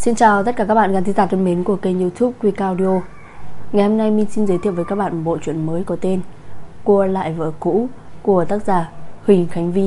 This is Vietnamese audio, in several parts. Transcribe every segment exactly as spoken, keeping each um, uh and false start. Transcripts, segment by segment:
Xin chào tất cả các bạn khán thính giả thân mến của kênh YouTube Quick Audio. Ngày hôm nay mình xin giới thiệu với các bạn một bộ truyện mới có tên Cua lại vợ cũ của tác giả Huỳnh Khánh Vi.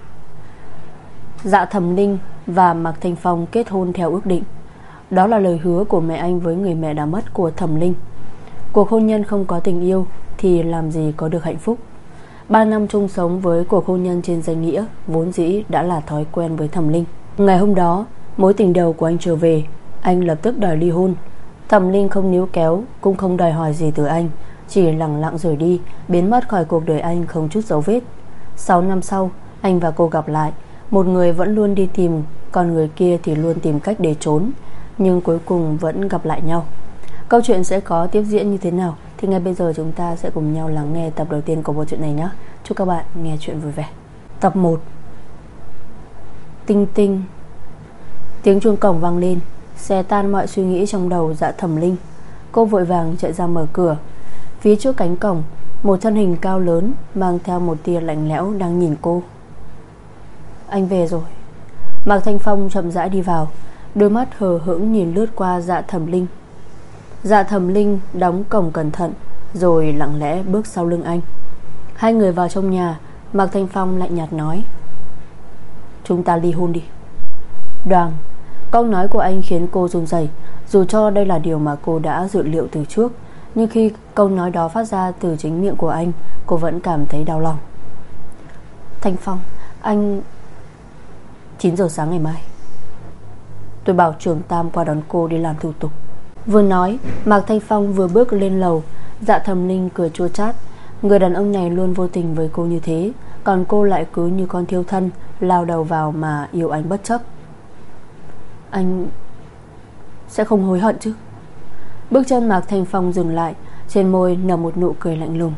Dạ Thẩm Linh và Mạc Thanh Phong kết hôn theo ước định. Đó là lời hứa của mẹ anh với người mẹ đã mất của Thẩm Linh. Cuộc hôn nhân không có tình yêu thì làm gì có được hạnh phúc. Ba năm chung sống với cuộc hôn nhân trên danh nghĩa vốn dĩ đã là thói quen với Thẩm Linh. Ngày hôm đó, mối tình đầu của anh trở về, anh lập tức đòi ly hôn. Thẩm Linh không níu kéo, cũng không đòi hỏi gì từ anh, chỉ lẳng lặng rời đi, biến mất khỏi cuộc đời anh không chút dấu vết. Sáu năm sau, anh và cô gặp lại. Một người vẫn luôn đi tìm, còn người kia thì luôn tìm cách để trốn, nhưng cuối cùng vẫn gặp lại nhau. Câu chuyện sẽ có tiếp diễn như thế nào thì ngay bây giờ chúng ta sẽ cùng nhau lắng nghe tập đầu tiên của bộ truyện này nhé. Chúc các bạn nghe chuyện vui vẻ. Tập một. Tinh tinh. Tiếng chuông cổng vang lên, xé tan mọi suy nghĩ trong đầu Dạ Thẩm Linh. Cô vội vàng chạy ra mở cửa. Phía trước cánh cổng, một thân hình cao lớn mang theo một tia lạnh lẽo đang nhìn cô. Anh về rồi. Mạc Thanh Phong chậm rãi đi vào, đôi mắt hờ hững nhìn lướt qua Dạ Thẩm Linh. Dạ Thẩm Linh đóng cổng cẩn thận, rồi lặng lẽ bước sau lưng anh. Hai người vào trong nhà. Mạc Thanh Phong lạnh nhạt nói: Chúng ta ly hôn đi. Đoàng. Câu nói của anh khiến cô run rẩy. Dù cho đây là điều mà cô đã dự liệu từ trước, nhưng khi câu nói đó phát ra từ chính miệng của anh, cô vẫn cảm thấy đau lòng. Thanh Phong, anh... chín giờ sáng ngày mai tôi bảo Trường Tam qua đón cô đi làm thủ tục. Vừa nói, Mạc Thanh Phong vừa bước lên lầu. Dạ Thẩm Linh cười chua chát. Người đàn ông này luôn vô tình với cô như thế, còn cô lại cứ như con thiêu thân lao đầu vào mà yêu anh bất chấp. Anh sẽ không hối hận chứ? Bước chân Mạc Thanh Phong dừng lại, trên môi nở một nụ cười lạnh lùng.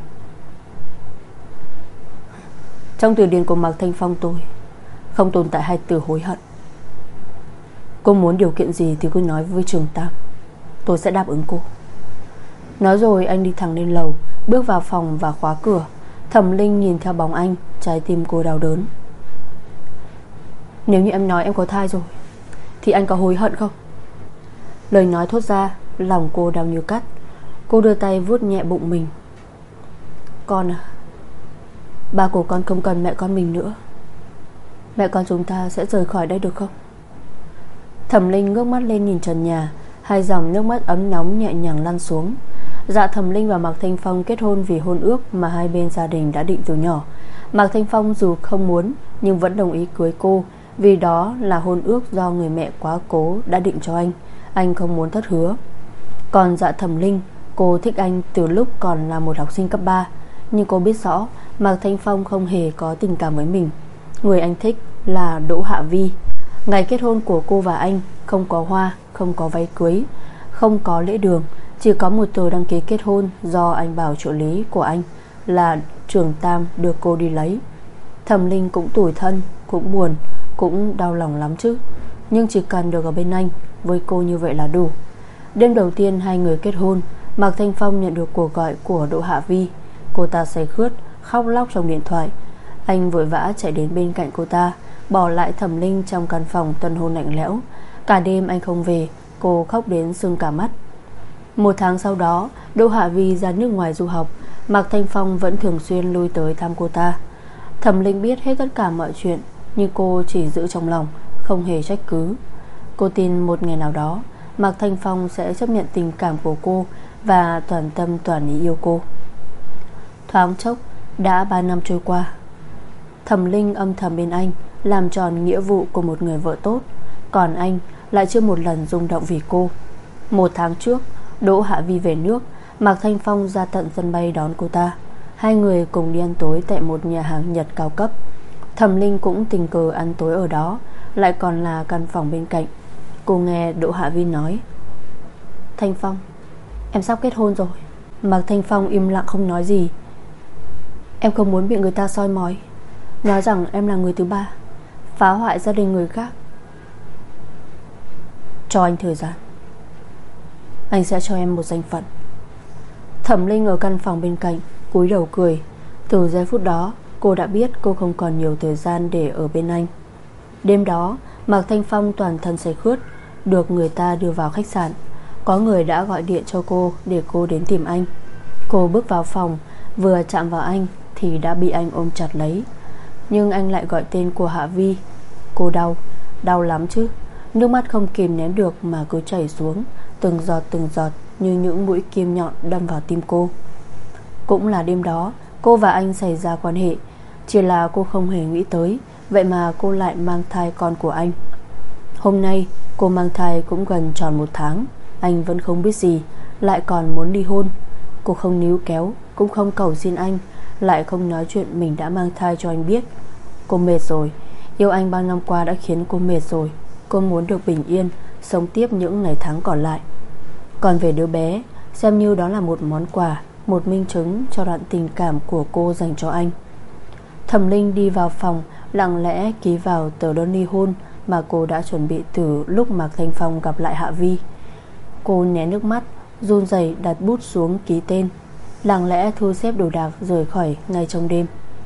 Trong từ điển của Mạc Thanh Phong tôi không tồn tại hai từ hối hận. Cô muốn điều kiện gì thì cứ nói với Trường Tam, tôi sẽ đáp ứng cô. Nói rồi anh đi thẳng lên lầu, bước vào phòng và khóa cửa. Thẩm Linh nhìn theo bóng anh, trái tim cô đau đớn. Nếu như em nói em có thai rồi thì anh có hối hận không? Lời nói thốt ra, lòng cô đau như cắt. Cô đưa tay vuốt nhẹ bụng mình. Con à, ba của con không cần mẹ con mình nữa. Mẹ con chúng ta sẽ rời khỏi đây được không? Thẩm Linh ngước mắt lên nhìn trần nhà. Hai dòng nước mắt ấm nóng nhẹ nhàng lăn xuống. Dạ Thẩm Linh và Mạc Thanh Phong kết hôn vì hôn ước mà hai bên gia đình đã định từ nhỏ. Mạc Thanh Phong dù không muốn nhưng vẫn đồng ý cưới cô, vì đó là hôn ước do người mẹ quá cố đã định cho anh. Anh không muốn thất hứa. Còn Dạ Thẩm Linh, cô thích anh từ lúc còn là một học sinh cấp ba. Nhưng cô biết rõ Mạc Thanh Phong không hề có tình cảm với mình. Người anh thích là Đỗ Hạ Vi. Ngày kết hôn của cô và anh không có hoa, không có váy cưới, không có lễ đường, chỉ có một tờ đăng ký kết hôn do anh bảo trợ lý của anh là Trường Tam đưa cô đi lấy. Thẩm Linh cũng tủi thân, cũng buồn, cũng đau lòng lắm chứ. Nhưng chỉ cần được ở bên anh, với cô như vậy là đủ. Đêm đầu tiên hai người kết hôn, Mạc Thanh Phong nhận được cuộc gọi của Đỗ Hạ Vi. Cô ta say khướt, khóc lóc trong điện thoại. Anh vội vã chạy đến bên cạnh cô ta, bỏ lại Thẩm Linh trong căn phòng tân hôn lạnh lẽo. Cả đêm anh không về, cô khóc đến sưng cả mắt. Một tháng sau đó, Đỗ Hạ Vi ra nước ngoài du học. Mạc Thanh Phong vẫn thường xuyên lui tới thăm cô ta. Thẩm Linh biết hết tất cả mọi chuyện, nhưng cô chỉ giữ trong lòng, không hề trách cứ. Cô tin một ngày nào đó Mạc Thanh Phong sẽ chấp nhận tình cảm của cô và toàn tâm toàn ý yêu cô. Thoáng chốc đã ba năm trôi qua. Thẩm Linh âm thầm bên anh, làm tròn nghĩa vụ của một người vợ tốt, còn anh lại chưa một lần rung động vì cô. Một tháng trước, Đỗ Hạ Vi về nước. Mạc Thanh Phong ra tận sân bay đón cô ta. Hai người cùng đi ăn tối tại một nhà hàng Nhật cao cấp. Thẩm Linh cũng tình cờ ăn tối ở đó, lại còn là căn phòng bên cạnh. Cô nghe Đỗ Hạ Vi nói: Thanh Phong, em sắp kết hôn rồi. Mạc Thanh Phong im lặng không nói gì. Em không muốn bị người ta soi mói, nói rằng em là người thứ ba, phá hoại gia đình người khác. Cho anh thời gian, anh sẽ cho em một danh phận. Thẩm Linh ở căn phòng bên cạnh cúi đầu cười. Từ giây phút đó cô đã biết cô không còn nhiều thời gian để ở bên anh. Đêm đó Mạc Thanh Phong toàn thân say khướt. được người ta đưa vào khách sạn. Có người đã gọi điện cho cô để cô đến tìm anh. Cô bước vào phòng, vừa chạm vào anh thì đã bị anh ôm chặt lấy. Nhưng anh lại gọi tên của Hạ Vi. Cô đau, đau lắm chứ. Nước mắt không kìm nén được mà cứ chảy xuống, từng giọt từng giọt như những mũi kim nhọn đâm vào tim cô. Cũng là đêm đó cô và anh xảy ra quan hệ. Chỉ là cô không hề nghĩ tới, vậy mà cô lại mang thai con của anh. Hôm nay cô mang thai cũng gần tròn một tháng. Anh vẫn không biết gì, lại còn muốn ly hôn. Cô không níu kéo, cũng không cầu xin anh, lại không nói chuyện mình đã mang thai cho anh biết. Cô mệt rồi. Yêu anh bao năm qua đã khiến cô mệt rồi. Cô muốn được bình yên, sống tiếp những ngày tháng còn lại. Còn về đứa bé, xem như đó là một món quà, một minh chứng cho đoạn tình cảm của cô dành cho anh. Thẩm Linh đi vào phòng, lặng lẽ ký vào tờ đơn ly hôn mà cô đã chuẩn bị từ lúc Mạc Thanh Phong gặp lại Hạ Vi. Cô né nước mắt, run rẩy đặt bút xuống ký tên, lặng lẽ thu xếp đồ đạc rời khỏi ngay trong đêm.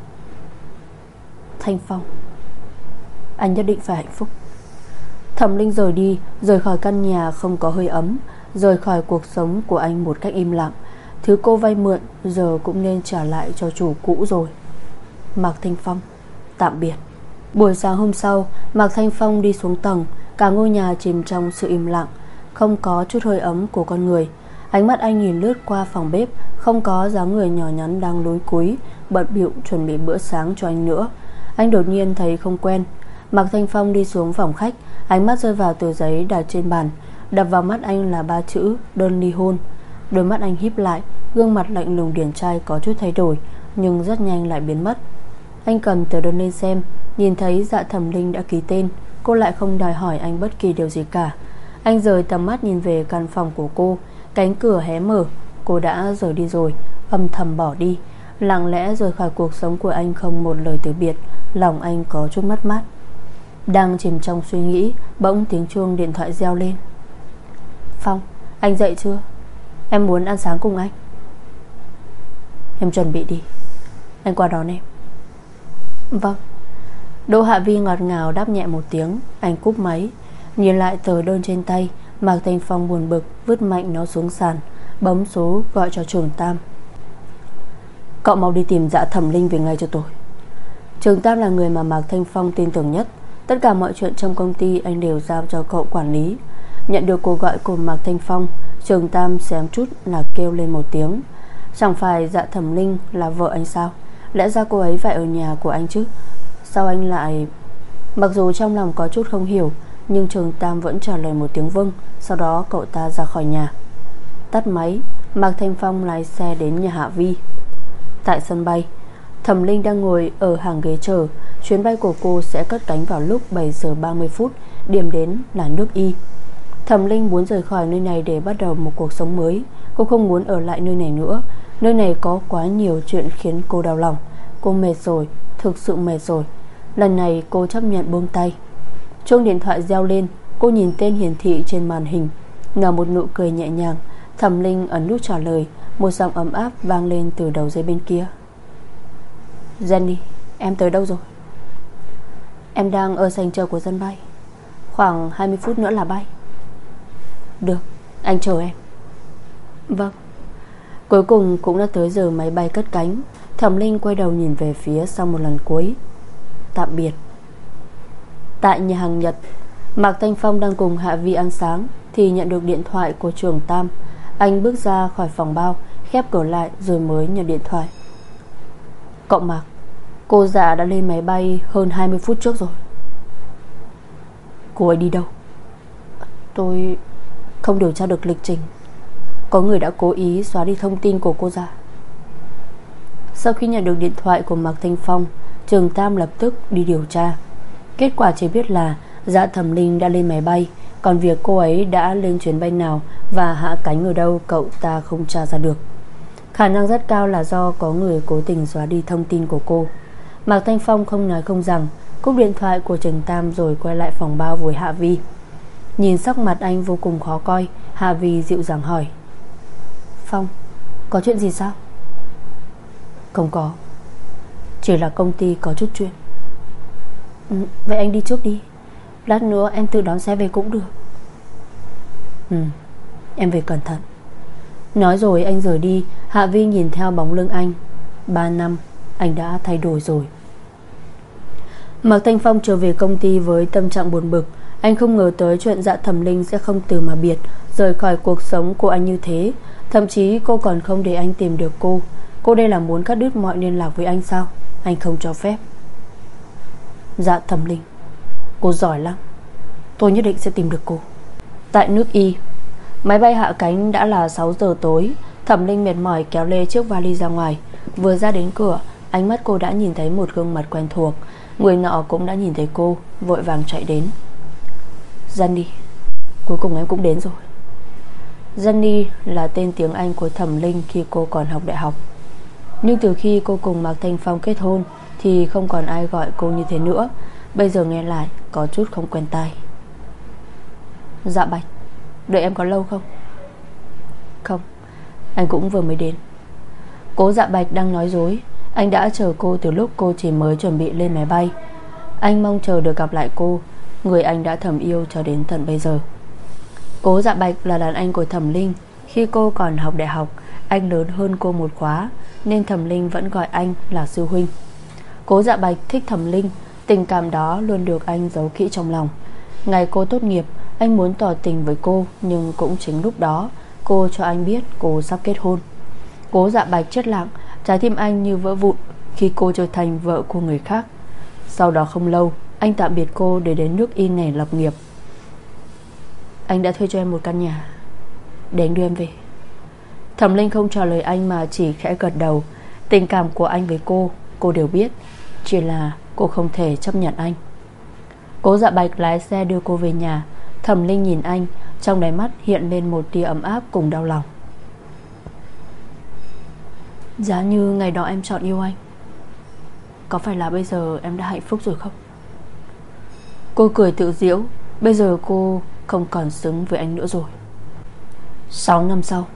Thanh Phong, anh nhất định phải hạnh phúc. Thẩm Linh rời đi, rời khỏi căn nhà không có hơi ấm, rời khỏi cuộc sống của anh một cách im lặng. Thứ cô vay mượn giờ cũng nên trả lại cho chủ cũ rồi. Mạc Thanh Phong, tạm biệt. Buổi sáng hôm sau, Mạc Thanh Phong đi xuống tầng. Cả ngôi nhà chìm trong sự im lặng, không có chút hơi ấm của con người. Ánh mắt anh nhìn lướt qua phòng bếp, không có dáng người nhỏ nhắn đang lúi cúi bận bịu chuẩn bị bữa sáng cho anh nữa. Anh đột nhiên thấy không quen. Mạc Thanh Phong đi xuống phòng khách, ánh mắt rơi vào tờ giấy đặt trên bàn. Đập vào mắt anh là ba chữ đơn ly hôn. Đôi mắt anh híp lại, gương mặt lạnh lùng điển trai có chút thay đổi, nhưng rất nhanh lại biến mất. Anh cầm tờ đơn lên xem, nhìn thấy Dạ Thẩm Linh đã ký tên. Cô lại không đòi hỏi anh bất kỳ điều gì cả. Anh rời tầm mắt nhìn về căn phòng của cô. Cánh cửa hé mở, cô đã rời đi rồi, âm thầm bỏ đi, lặng lẽ rời khỏi cuộc sống của anh không một lời từ biệt. Lòng anh có chút mất mát. Đang chìm trong suy nghĩ, bỗng tiếng chuông điện thoại reo lên. Phong, anh dậy chưa? Em muốn ăn sáng cùng anh. Em chuẩn bị đi, anh qua đón em. Vâng. Đỗ Hạ Vi ngọt ngào đáp nhẹ một tiếng. Anh cúp máy, nhìn lại tờ đơn trên tay. Mạc Thanh Phong buồn bực vứt mạnh nó xuống sàn, bấm số gọi cho Trường Tam. Cậu mau đi tìm Dạ Thẩm Linh về ngay cho tôi. Trường Tam là người mà Mạc Thanh Phong tin tưởng nhất. Tất cả mọi chuyện trong công ty anh đều giao cho cậu quản lý. Nhận được cuộc gọi của Mạc Thanh Phong, Trường Tam xém chút là kêu lên một tiếng. Chẳng phải Dạ Thẩm Linh là vợ anh sao? Lẽ ra cô ấy phải ở nhà của anh chứ? Sao anh lại... Mặc dù trong lòng có chút không hiểu, nhưng Trường Tam vẫn trả lời một tiếng vâng. Sau đó cậu ta ra khỏi nhà. Tắt máy, Mạc Thanh Phong lái xe đến nhà Hạ Vi. Tại sân bay, Thẩm Linh đang ngồi ở hàng ghế chờ. Chuyến bay của cô sẽ cất cánh vào lúc bảy giờ ba mươi phút. Điểm đến là nước Y. Thẩm Linh muốn rời khỏi nơi này để bắt đầu một cuộc sống mới. Cô không muốn ở lại nơi này nữa. Nơi này có quá nhiều chuyện khiến cô đau lòng. Cô mệt rồi, thực sự mệt rồi. Lần này cô chấp nhận buông tay. Chuông điện thoại reo lên. Cô nhìn tên hiển thị trên màn hình, nở một nụ cười nhẹ nhàng. Thẩm Linh ấn nút trả lời. Một giọng ấm áp vang lên từ đầu dây bên kia. Jenny, em tới đâu rồi? Em đang ở sảnh chờ của sân bay. Khoảng hai mươi phút nữa là bay. Được, anh chờ em. Vâng. Cuối cùng cũng đã tới giờ máy bay cất cánh. Thẩm Linh quay đầu nhìn về phía sau một lần cuối. Tạm biệt. Tại nhà hàng Nhật, Mạc Thanh Phong đang cùng Hạ Vi ăn sáng thì nhận được điện thoại của Trường Tam. Anh bước ra khỏi phòng bao, khép cửa lại rồi mới nhận điện thoại. Cậu Mạc, cô Dạ đã lên máy bay hơn hai mươi phút trước rồi. Cô ấy đi đâu? Tôi không điều tra được lịch trình. Có người đã cố ý xóa đi thông tin của cô Dạ. Sau khi nhận được điện thoại của Mạc Thanh Phong, Trường Tam lập tức đi điều tra. Kết quả chỉ biết là Dạ Thẩm Linh đã lên máy bay, còn việc cô ấy đã lên chuyến bay nào và hạ cánh ở đâu cậu ta không tra ra được. Khả năng rất cao là do có người cố tình xóa đi thông tin của cô. Mạc Thanh Phong không nói không rằng, cúp điện thoại của Trường Tam rồi quay lại phòng bao với Hạ Vi. Nhìn sắc mặt anh vô cùng khó coi, Hạ Vi dịu dàng hỏi. Phong, có chuyện gì sao? Không có, chỉ là công ty có chút chuyện. Ừ, vậy anh đi trước đi, lát nữa em tự đón xe về cũng được. Ừ, em về cẩn thận. Nói rồi anh rời đi. Hạ Vi nhìn theo bóng lưng anh. Ba năm anh đã thay đổi rồi. Mạc Thanh Phong trở về công ty với tâm trạng buồn bực. Anh không ngờ tới chuyện Dạ Thẩm Linh sẽ không từ mà biệt, rời khỏi cuộc sống của anh như thế. Thậm chí cô còn không để anh tìm được cô. Cô đây là muốn cắt đứt mọi liên lạc với anh sao? Anh không cho phép. Dạ Thẩm Linh, cô giỏi lắm. Tôi nhất định sẽ tìm được cô. Tại nước Y, máy bay hạ cánh đã là sáu giờ tối. Thẩm Linh mệt mỏi kéo lê chiếc vali ra ngoài. Vừa ra đến cửa, ánh mắt cô đã nhìn thấy một gương mặt quen thuộc. Người nọ cũng đã nhìn thấy cô, vội vàng chạy đến. Jenny, cuối cùng em cũng đến rồi. Jenny là tên tiếng Anh của Thẩm Linh khi cô còn học đại học. Nhưng từ khi cô cùng Mạc Thanh Phong kết hôn thì không còn ai gọi cô như thế nữa. Bây giờ nghe lại có chút không quen tai. Dạ Bạch, đợi em có lâu không? Không, anh cũng vừa mới đến. Cố Dạ Bạch đang nói dối. Anh đã chờ cô từ lúc cô chỉ mới chuẩn bị lên máy bay. Anh mong chờ được gặp lại cô, người anh đã thầm yêu cho đến tận bây giờ. Cố Dạ Bạch là đàn anh của Thẩm Linh. Khi cô còn học đại học, anh lớn hơn cô một khóa, nên Thẩm Linh vẫn gọi anh là sư huynh. Cố Dạ Bạch thích Thẩm Linh. Tình cảm đó luôn được anh giấu kỹ trong lòng. Ngày cô tốt nghiệp, anh muốn tỏ tình với cô. Nhưng cũng chính lúc đó cô cho anh biết cô sắp kết hôn. Cố Dạ Bạch chết lặng. Trái tim anh như vỡ vụn khi cô trở thành vợ của người khác. Sau đó không lâu, anh tạm biệt cô để đến nước Y này lập nghiệp. Anh đã thuê cho em một căn nhà để anh đưa em về. Thẩm Linh không trả lời anh mà chỉ khẽ gật đầu. Tình cảm của anh với cô, cô đều biết. Chỉ là cô không thể chấp nhận anh. Cố Dạ Bạch lái xe đưa cô về nhà. Thẩm Linh nhìn anh, trong đáy mắt hiện lên một tia ấm áp cùng đau lòng. Giá như ngày đó em chọn yêu anh, có phải là bây giờ em đã hạnh phúc rồi không? Cô cười tự giễu. Bây giờ cô không còn xứng với anh nữa rồi. Sáu năm sau.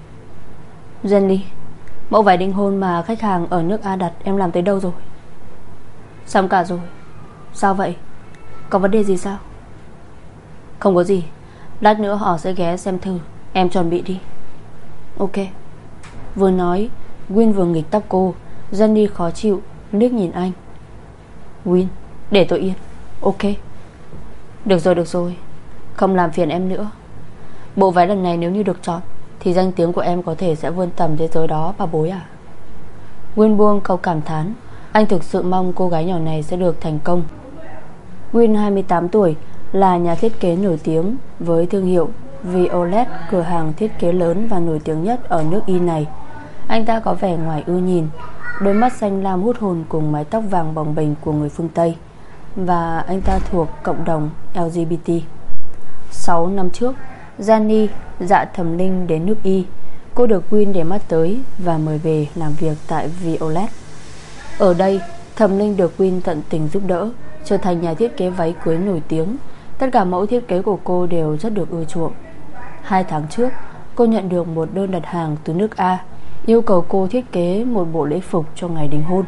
Jenny, mẫu váy đính hôn mà khách hàng ở nước A đặt em làm tới đâu rồi? Xong cả rồi. Sao vậy? Có vấn đề gì sao? Không có gì. Lát nữa họ sẽ ghé xem thử. Em chuẩn bị đi. Ok. Vừa nói, Win vừa nghịch tóc cô. Jenny khó chịu liếc nhìn anh. Win, để tôi yên. Ok. Được rồi, được rồi, không làm phiền em nữa. Bộ váy lần này nếu như được chọn thì danh tiếng của em có thể sẽ vươn tầm thế giới đó, bà bối à. Win buông câu cảm thán. Anh thực sự mong cô gái nhỏ này sẽ được thành công. Win hai mươi tám tuổi, là nhà thiết kế nổi tiếng với thương hiệu Violet, cửa hàng thiết kế lớn và nổi tiếng nhất ở nước Y này. Anh ta có vẻ ngoài ưa nhìn, đôi mắt xanh lam hút hồn cùng mái tóc vàng bồng bềnh của người phương Tây. Và anh ta thuộc cộng đồng L G B T. Sáu năm trước, Jenny, Dạ Thẩm Linh đến nước Y. Cô được Win để mắt tới và mời về làm việc tại Violet. Ở đây, Thẩm Linh được Win tận tình giúp đỡ, trở thành nhà thiết kế váy cưới nổi tiếng. Tất cả mẫu thiết kế của cô đều rất được ưa chuộng. Hai tháng trước, cô nhận được một đơn đặt hàng từ nước A, yêu cầu cô thiết kế một bộ lễ phục cho ngày đính hôn.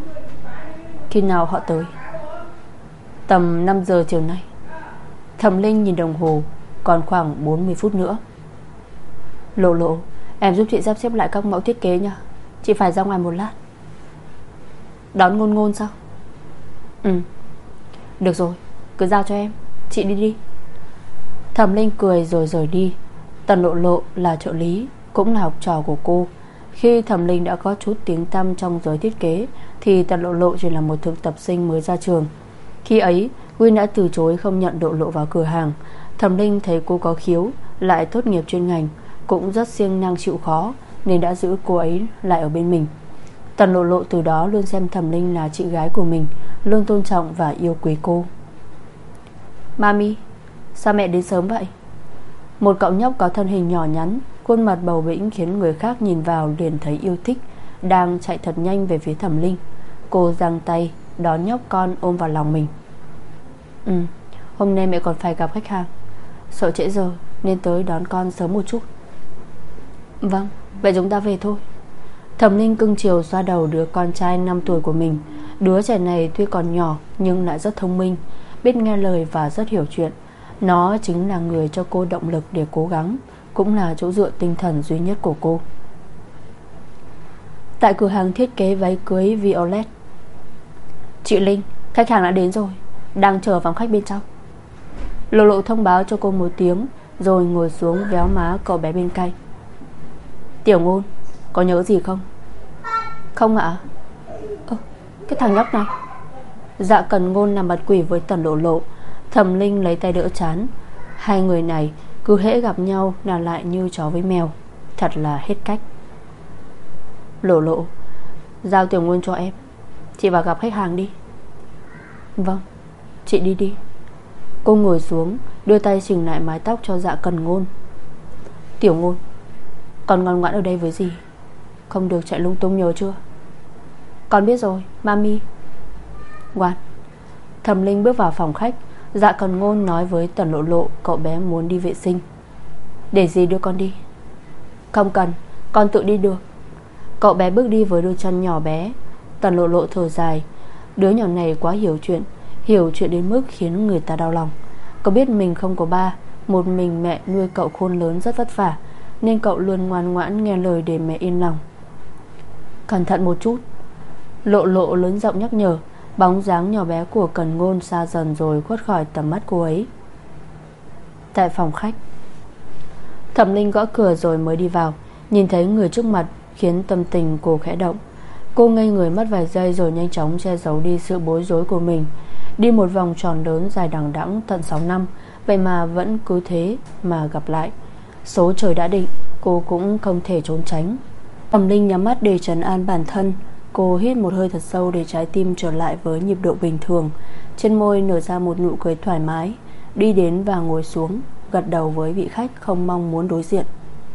Khi nào họ tới? Tầm năm giờ chiều nay. Thẩm Linh nhìn đồng hồ, còn khoảng bốn mươi phút nữa. Lộ Lộ, em giúp chị sắp xếp lại các mẫu thiết kế nha. Chị phải ra ngoài một lát. Đón Ngôn Ngôn sao? Ừ. Được rồi, cứ giao cho em, chị đi đi. Thẩm Linh cười rồi rời đi. Tần Lộ Lộ là trợ lý, cũng là học trò của cô. Khi Thẩm Linh đã có chút tiếng tăm trong giới thiết kế thì Tần Lộ Lộ chỉ là một thực tập sinh mới ra trường. Khi ấy, Win đã từ chối không nhận Lộ Lộ vào cửa hàng. Thẩm Linh thấy cô có khiếu, lại tốt nghiệp chuyên ngành, cũng rất siêng năng chịu khó, nên đã giữ cô ấy lại ở bên mình. Tần Lộ Lộ từ đó luôn xem Thẩm Linh là chị gái của mình, luôn tôn trọng và yêu quý cô. Mami, sao mẹ đến sớm vậy? Một cậu nhóc có thân hình nhỏ nhắn, khuôn mặt bầu bĩnh khiến người khác nhìn vào liền thấy yêu thích, đang chạy thật nhanh về phía Thẩm Linh. Cô giang tay đón nhóc con ôm vào lòng mình. Ừ, hôm nay mẹ còn phải gặp khách hàng, sợ trễ giờ nên tới đón con sớm một chút. Vâng, vậy chúng ta về thôi. Thẩm Linh cưng chiều xoa đầu đứa con trai năm tuổi của mình. Đứa trẻ này tuy còn nhỏ nhưng lại rất thông minh, biết nghe lời và rất hiểu chuyện. Nó chính là người cho cô động lực để cố gắng, cũng là chỗ dựa tinh thần duy nhất của cô. Tại cửa hàng thiết kế váy cưới Violet. Chị Linh, khách hàng đã đến rồi, đang chờ phòng khách bên trong. Lộ Lộ thông báo cho cô một tiếng, rồi ngồi xuống véo má cậu bé bên cạnh. Tiểu Ngôn, có nhớ gì không? Không ạ. Ơ, cái thằng nhóc này. Dạ Cần Ngôn nằm mặt quỷ với Tần Lộ Lộ. Thẩm Linh lấy tay đỡ chán. Hai người này cứ hễ gặp nhau là lại như chó với mèo, thật là hết cách. Lộ Lộ, giao Tiểu Ngôn cho em, chị vào gặp khách hàng đi. Vâng, chị đi đi. Cô ngồi xuống, đưa tay chỉnh lại mái tóc cho Dạ Cần Ngôn. Tiểu Ngôn, con ngoan ngoãn ở đây với dì, không được chạy lung tung, nhớ chưa? Con biết rồi, mami. Ngoan. Thẩm Linh bước vào phòng khách. Dạ Cần Ngôn nói với Tần Lộ Lộ cậu bé muốn đi vệ sinh. Để dì đưa con đi. Không cần, con tự đi được. Cậu bé bước đi với đôi chân nhỏ bé. Tần Lộ Lộ thở dài. Đứa nhỏ này quá hiểu chuyện, hiểu chuyện đến mức khiến người ta đau lòng. Cậu biết mình không có ba, một mình mẹ nuôi cậu khôn lớn rất vất vả, nên cậu luôn ngoan ngoãn nghe lời để mẹ yên lòng. Cẩn thận một chút. Lộ Lộ lớn giọng nhắc nhở. Bóng dáng nhỏ bé của Cần Ngôn xa dần rồi khuất khỏi tầm mắt cô ấy. Tại phòng khách, Thẩm Linh gõ cửa rồi mới đi vào. Nhìn thấy người trước mặt khiến tâm tình cô khẽ động. Cô ngây người mất vài giây rồi nhanh chóng che giấu đi sự bối rối của mình. Đi một vòng tròn lớn dài đằng đẵng tận sáu năm, vậy mà vẫn cứ thế mà gặp lại. Số trời đã định, cô cũng không thể trốn tránh. Thẩm Linh nhắm mắt để trấn an bản thân. Cô hít một hơi thật sâu để trái tim trở lại với nhịp độ bình thường. Trên môi nở ra một nụ cười thoải mái. Đi đến và ngồi xuống, gật đầu với vị khách không mong muốn đối diện.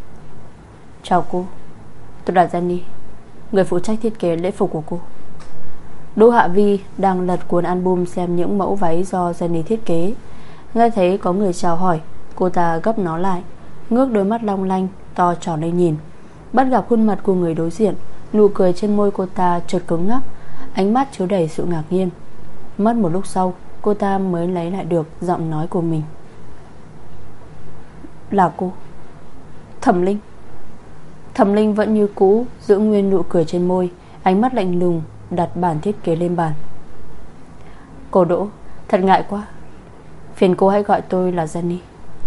Chào cô, tôi là Jenny, người phụ trách thiết kế lễ phục của cô. Đỗ Hạ Vi đang lật cuốn album xem những mẫu váy do Jenny thiết kế. Nghe thấy có người chào hỏi, cô ta gấp nó lại, ngước đôi mắt long lanh to tròn lên nhìn. Bắt gặp khuôn mặt của người đối diện, nụ cười trên môi cô ta chợt cứng ngắc, ánh mắt chứa đầy sự ngạc nhiên. Mất một lúc sau, cô ta mới lấy lại được giọng nói của mình. Là cô, Thẩm Linh. Thẩm Linh vẫn như cũ, giữ nguyên nụ cười trên môi, ánh mắt lạnh lùng đặt bản thiết kế lên bàn. Cô Đỗ, thật ngại quá, phiền cô hãy gọi tôi là Jenny.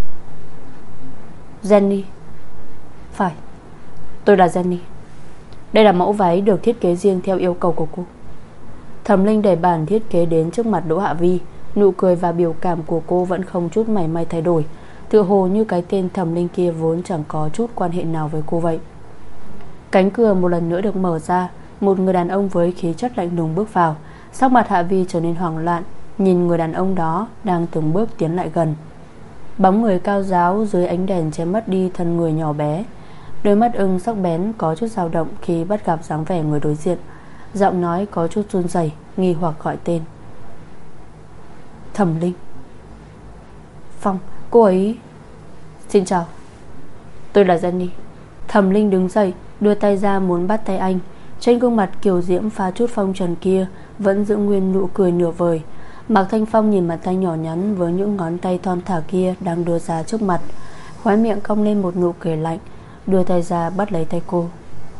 Jenny? Phải, tôi là Jenny. Đây là mẫu váy được thiết kế riêng theo yêu cầu của cô. Thẩm Linh đẩy bản thiết kế đến trước mặt Đỗ Hạ Vi. Nụ cười và biểu cảm của cô vẫn không chút mảy may thay đổi, tựa hồ như cái tên Thẩm Linh kia vốn chẳng có chút quan hệ nào với cô vậy. Cánh cửa một lần nữa được mở ra. Một người đàn ông với khí chất lạnh lùng bước vào. Sắc mặt Hạ Vi trở nên hoảng loạn, nhìn người đàn ông đó đang từng bước tiến lại gần. Bóng người cao ráo dưới ánh đèn che mất đi thân người nhỏ bé. Đôi mắt ưng sắc bén có chút dao động khi bắt gặp dáng vẻ người đối diện. Giọng nói có chút run rẩy, nghi hoặc gọi tên. Thẩm Linh. Phong, cô ấy. Xin chào, tôi là Jenny. Thẩm Linh đứng dậy, đưa tay ra muốn bắt tay anh. Trên gương mặt kiều diễm pha chút phong trần kia vẫn giữ nguyên nụ cười nửa vời. Mạc Thanh Phong nhìn bàn tay nhỏ nhắn với những ngón tay thon thả kia đang đưa ra trước mặt, khóe miệng cong lên một nụ cười lạnh, đưa tay ra bắt lấy tay cô.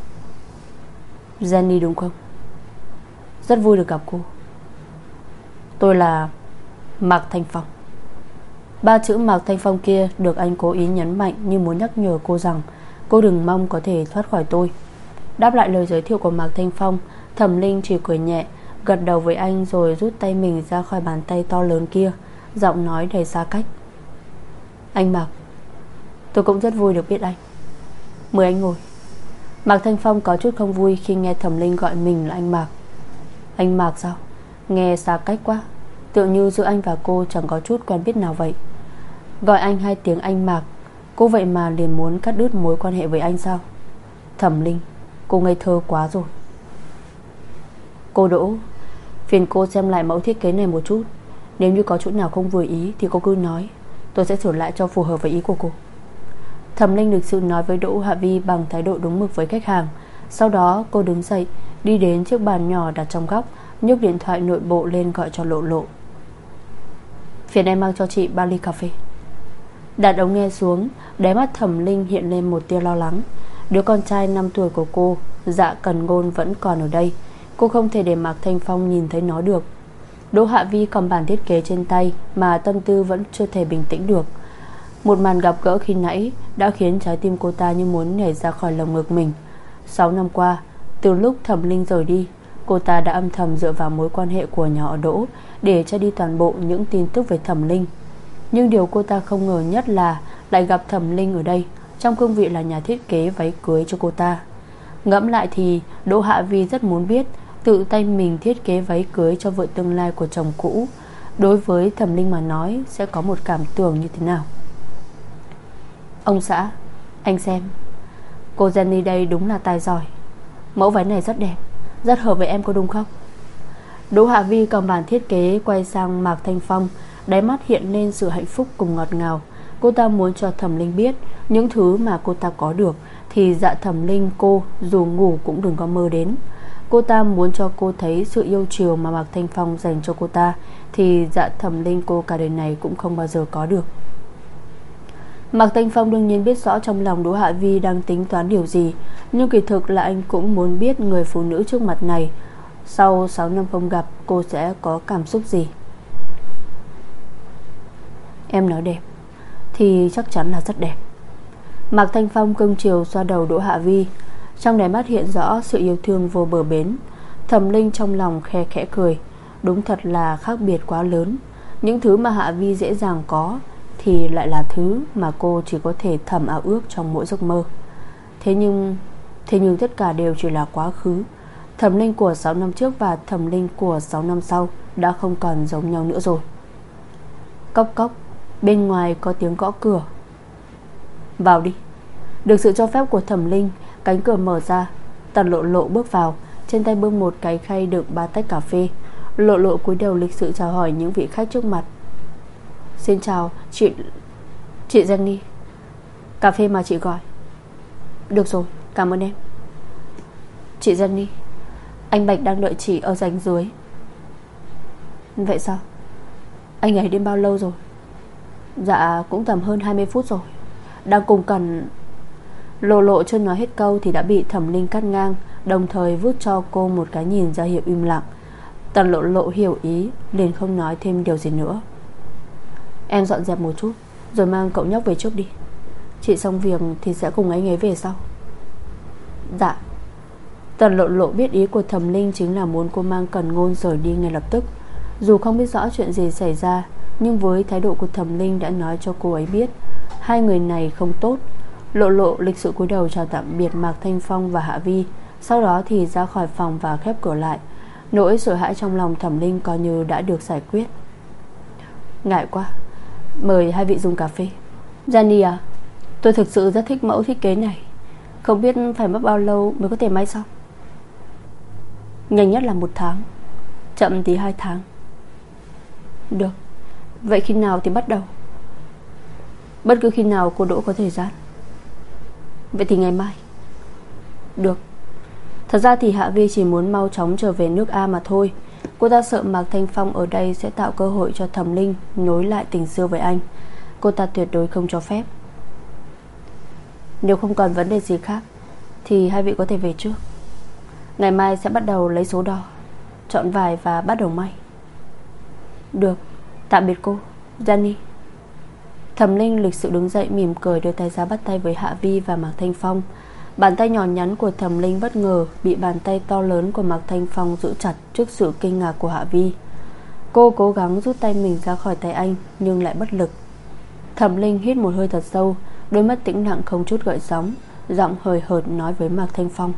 Jenny đúng không? Rất vui được gặp cô. Tôi là Mạc Thanh Phong. Ba chữ Mạc Thanh Phong kia được anh cố ý nhấn mạnh như muốn nhắc nhở cô rằng cô đừng mong có thể thoát khỏi tôi. Đáp lại lời giới thiệu của Mạc Thanh Phong, Thẩm Linh chỉ cười nhẹ, gật đầu với anh rồi rút tay mình ra khỏi bàn tay to lớn kia, giọng nói đầy xa cách. Anh Mạc, tôi cũng rất vui được biết anh. Mời anh ngồi. Mạc Thanh Phong có chút không vui khi nghe Thẩm Linh gọi mình là anh Mạc. Anh Mạc sao? Nghe xa cách quá, tựa như giữa anh và cô chẳng có chút quen biết nào vậy. Gọi anh hai tiếng anh Mạc, cô vậy mà liền muốn cắt đứt mối quan hệ với anh sao? Thẩm Linh, cô ngây thơ quá rồi. Cô Đỗ, phiền cô xem lại mẫu thiết kế này một chút. Nếu như có chỗ nào không vừa ý thì cô cứ nói, tôi sẽ sửa lại cho phù hợp với ý của cô. Thẩm Linh lịch sự nói với Đỗ Hạ Vi bằng thái độ đúng mực với khách hàng. Sau đó cô đứng dậy, đi đến chiếc bàn nhỏ đặt trong góc, nhấc điện thoại nội bộ lên gọi cho Lộ Lộ. Phiền em mang cho chị ba ly cà phê. Đặt ống nghe xuống, đáy mắt Thẩm Linh hiện lên một tia lo lắng. Đứa con trai năm tuổi của cô, Dạ Cần Ngôn, vẫn còn ở đây. Cô không thể để Mạc Thanh Phong nhìn thấy nó được. Đỗ Hạ Vi cầm bản thiết kế trên tay mà tâm tư vẫn chưa thể bình tĩnh được. Một màn gặp gỡ khi nãy đã khiến trái tim cô ta như muốn nhảy ra khỏi lồng ngực mình. Sáu năm qua, từ lúc Thẩm Linh rời đi, cô ta đã âm thầm dựa vào mối quan hệ của nhỏ Đỗ để che đi toàn bộ những tin tức về Thẩm Linh. Nhưng điều cô ta không ngờ nhất là lại gặp Thẩm Linh ở đây, trong cương vị là nhà thiết kế váy cưới cho cô ta. Ngẫm lại thì Đỗ Hạ Vi rất muốn biết tự tay mình thiết kế váy cưới cho vợ tương lai của chồng cũ, đối với Thẩm Linh mà nói sẽ có một cảm tưởng như thế nào. Ông xã, anh xem, cô Jenny đây đúng là tài giỏi. Mẫu váy này rất đẹp, rất hợp với em có đúng không? Đỗ Hạ Vi cầm bản thiết kế quay sang Mạc Thanh Phong, đáy mắt hiện lên sự hạnh phúc cùng ngọt ngào. Cô ta muốn cho Thẩm Linh biết những thứ mà cô ta có được thì Dạ Thẩm Linh cô dù ngủ cũng đừng có mơ đến. Cô ta muốn cho cô thấy sự yêu chiều mà Mạc Thanh Phong dành cho cô ta thì Dạ Thẩm Linh cô cả đời này cũng không bao giờ có được. Mạc Thanh Phong đương nhiên biết rõ trong lòng Đỗ Hạ Vi đang tính toán điều gì, nhưng kỳ thực là anh cũng muốn biết người phụ nữ trước mặt này sau sáu năm không gặp cô sẽ có cảm xúc gì. Em nói đẹp thì chắc chắn là rất đẹp. Mạc Thanh Phong cưng chiều xoa đầu Đỗ Hạ Vi, trong đáy mắt hiện rõ sự yêu thương vô bờ bến. Thẩm Linh trong lòng khe khẽ cười. Đúng thật là khác biệt quá lớn. Những thứ mà Hạ Vi dễ dàng có thì lại là thứ mà cô chỉ có thể thầm ao ước trong mỗi giấc mơ. Thế nhưng Thế nhưng tất cả đều chỉ là quá khứ. Thẩm Linh của sáu năm trước và Thẩm Linh của sáu năm sau đã không còn giống nhau nữa rồi. Cốc cốc, bên ngoài có tiếng gõ cửa. Vào đi. Được sự cho phép của Thẩm Linh, cánh cửa mở ra. Tần Lộ Lộ bước vào, trên tay bưng một cái khay đựng ba tách cà phê. Lộ Lộ cúi đầu lịch sự chào hỏi những vị khách trước mặt. Xin chào chị Chị Jenny. Cà phê mà chị gọi. Được rồi, cảm ơn em. Chị Jenny, anh Bạch đang đợi chị ở rành dưới. Vậy sao? Anh ấy đến bao lâu rồi? Dạ cũng tầm hơn hai mươi phút rồi. Đang cùng cần. Lộ Lộ chưa nói hết câu thì đã bị Thẩm Linh cắt ngang, đồng thời vút cho cô một cái nhìn ra hiệu im lặng. Tần Lộ Lộ hiểu ý, liền không nói thêm điều gì nữa. Em dọn dẹp một chút rồi mang cậu nhóc về trước đi. Chị xong việc thì sẽ cùng anh ấy về sau. Dạ. Tần Lộ Lộ biết ý của Thẩm Linh chính là muốn cô mang Cần Ngôn rời đi ngay lập tức. Dù không biết rõ chuyện gì xảy ra, nhưng với thái độ của Thẩm Linh đã nói cho cô ấy biết hai người này không tốt. Lộ Lộ lịch sự cúi đầu chào tạm biệt Mạc Thanh Phong và Hạ Vi, sau đó thì ra khỏi phòng và khép cửa lại. Nỗi sợ hãi trong lòng Thẩm Linh coi như đã được giải quyết. Ngại quá, mời hai vị dùng cà phê. Jenny à, tôi thực sự rất thích mẫu thiết kế này. Không biết phải mất bao lâu mới có thể may xong. Nhanh nhất là một tháng, chậm thì hai tháng. Được, vậy khi nào thì bắt đầu? Bất cứ khi nào cô Đỗ có thời gian. Vậy thì ngày mai. Được. Thật ra thì Hạ Vi chỉ muốn mau chóng trở về nước A mà thôi. Cô ta sợ Mạc Thanh Phong ở đây sẽ tạo cơ hội cho Thẩm Linh nối lại tình xưa với anh. Cô ta tuyệt đối không cho phép. Nếu không còn vấn đề gì khác thì hai vị có thể về trước. Ngày mai sẽ bắt đầu lấy số đo, chọn vải và bắt đầu may. Được, tạm biệt cô Jenny. Thẩm Linh lịch sự đứng dậy mỉm cười, đưa tay ra bắt tay với Hạ Vi và Mạc Thanh Phong. Bàn tay nhỏ nhắn của Thẩm Linh bất ngờ bị bàn tay to lớn của Mạc Thanh Phong giữ chặt trước sự kinh ngạc của Hạ Vi. Cô cố gắng rút tay mình ra khỏi tay anh nhưng lại bất lực. Thẩm Linh hít một hơi thật sâu, đôi mắt tĩnh lặng không chút gợn sóng, giọng hời hợt nói với Mạc Thanh Phong.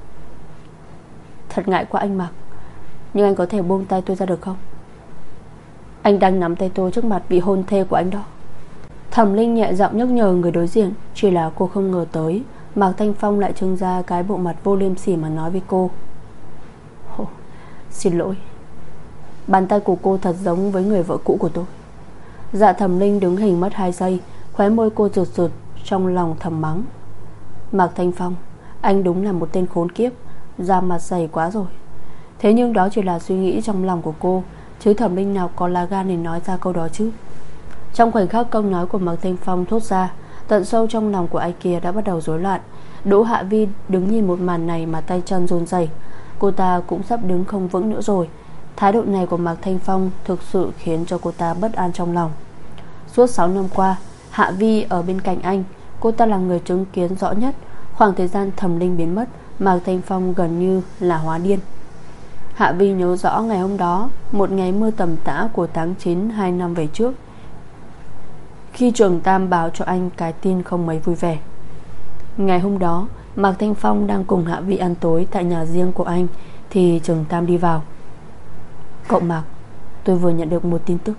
Thật ngại quá anh Mạc, nhưng anh có thể buông tay tôi ra được không? Anh đang nắm tay tôi trước mặt vị hôn thê của anh đó. Thẩm Linh nhẹ giọng nhắc nhở người đối diện. Chỉ là cô không ngờ tới Mạc Thanh Phong lại trưng ra cái bộ mặt vô liêm sỉ mà nói với cô. Ồ, xin lỗi. Bàn tay của cô thật giống với người vợ cũ của tôi. Dạ Thẩm Linh đứng hình mất hai giây, khóe môi cô rụt rụt, trong lòng thầm mắng. Mạc Thanh Phong, anh đúng là một tên khốn kiếp, da mặt dày quá rồi. Thế nhưng đó chỉ là suy nghĩ trong lòng của cô, chứ Thẩm Linh nào có lá gan để nói ra câu đó chứ. Trong khoảnh khắc câu nói của Mạc Thanh Phong thốt ra, tận sâu trong lòng của ai kia đã bắt đầu rối loạn. Đỗ Hạ Vi đứng nhìn một màn này mà tay chân run rẩy. Cô ta cũng sắp đứng không vững nữa rồi. Thái độ này của Mạc Thanh Phong thực sự khiến cho cô ta bất an trong lòng. Suốt sáu năm qua, Hạ Vi ở bên cạnh anh, cô ta là người chứng kiến rõ nhất khoảng thời gian Thẩm Linh biến mất. Mạc Thanh Phong gần như là hóa điên. Hạ Vi nhớ rõ ngày hôm đó, một ngày mưa tầm tã của tháng chín hai năm về trước, khi Trường Tam báo cho anh cái tin không mấy vui vẻ. Ngày hôm đó, Mạc Thanh Phong đang cùng Hạ Vi ăn tối tại nhà riêng của anh thì Trường Tam đi vào. Cậu Mạc, tôi vừa nhận được một tin tức.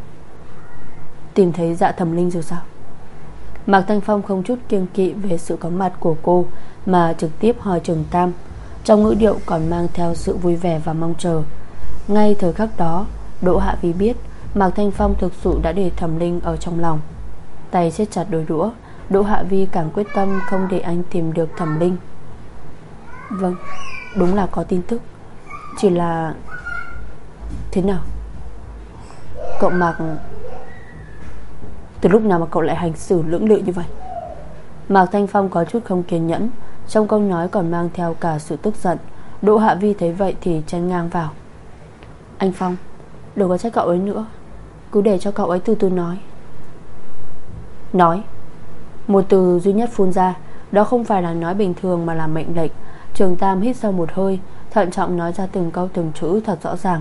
Tìm thấy Dạ Thẩm Linh rồi sao? Mạc Thanh Phong không chút kiêng kỵ về sự có mặt của cô mà trực tiếp hỏi Trường Tam, trong ngữ điệu còn mang theo sự vui vẻ và mong chờ. Ngay thời khắc đó, Đỗ Hạ Vi biết Mạc Thanh Phong thực sự đã để Thẩm Linh ở trong lòng. Tay siết chặt đôi đũa, Đỗ Hạ Vi càng quyết tâm không để anh tìm được Thẩm Linh. Vâng, đúng là có tin tức. Chỉ là... Thế nào? Cậu Mạc... Từ lúc nào mà cậu lại hành xử lưỡng lự như vậy? Mạc Thanh Phong có chút không kiên nhẫn, trong câu nói còn mang theo cả sự tức giận. Đỗ Hạ Vi thấy vậy thì chen ngang vào. Anh Phong, đừng có trách cậu ấy nữa, cứ để cho cậu ấy từ từ nói. Nói. Một từ duy nhất phun ra, đó không phải là nói bình thường mà là mệnh lệnh. Trường Tam hít sâu một hơi, thận trọng nói ra từng câu từng chữ thật rõ ràng.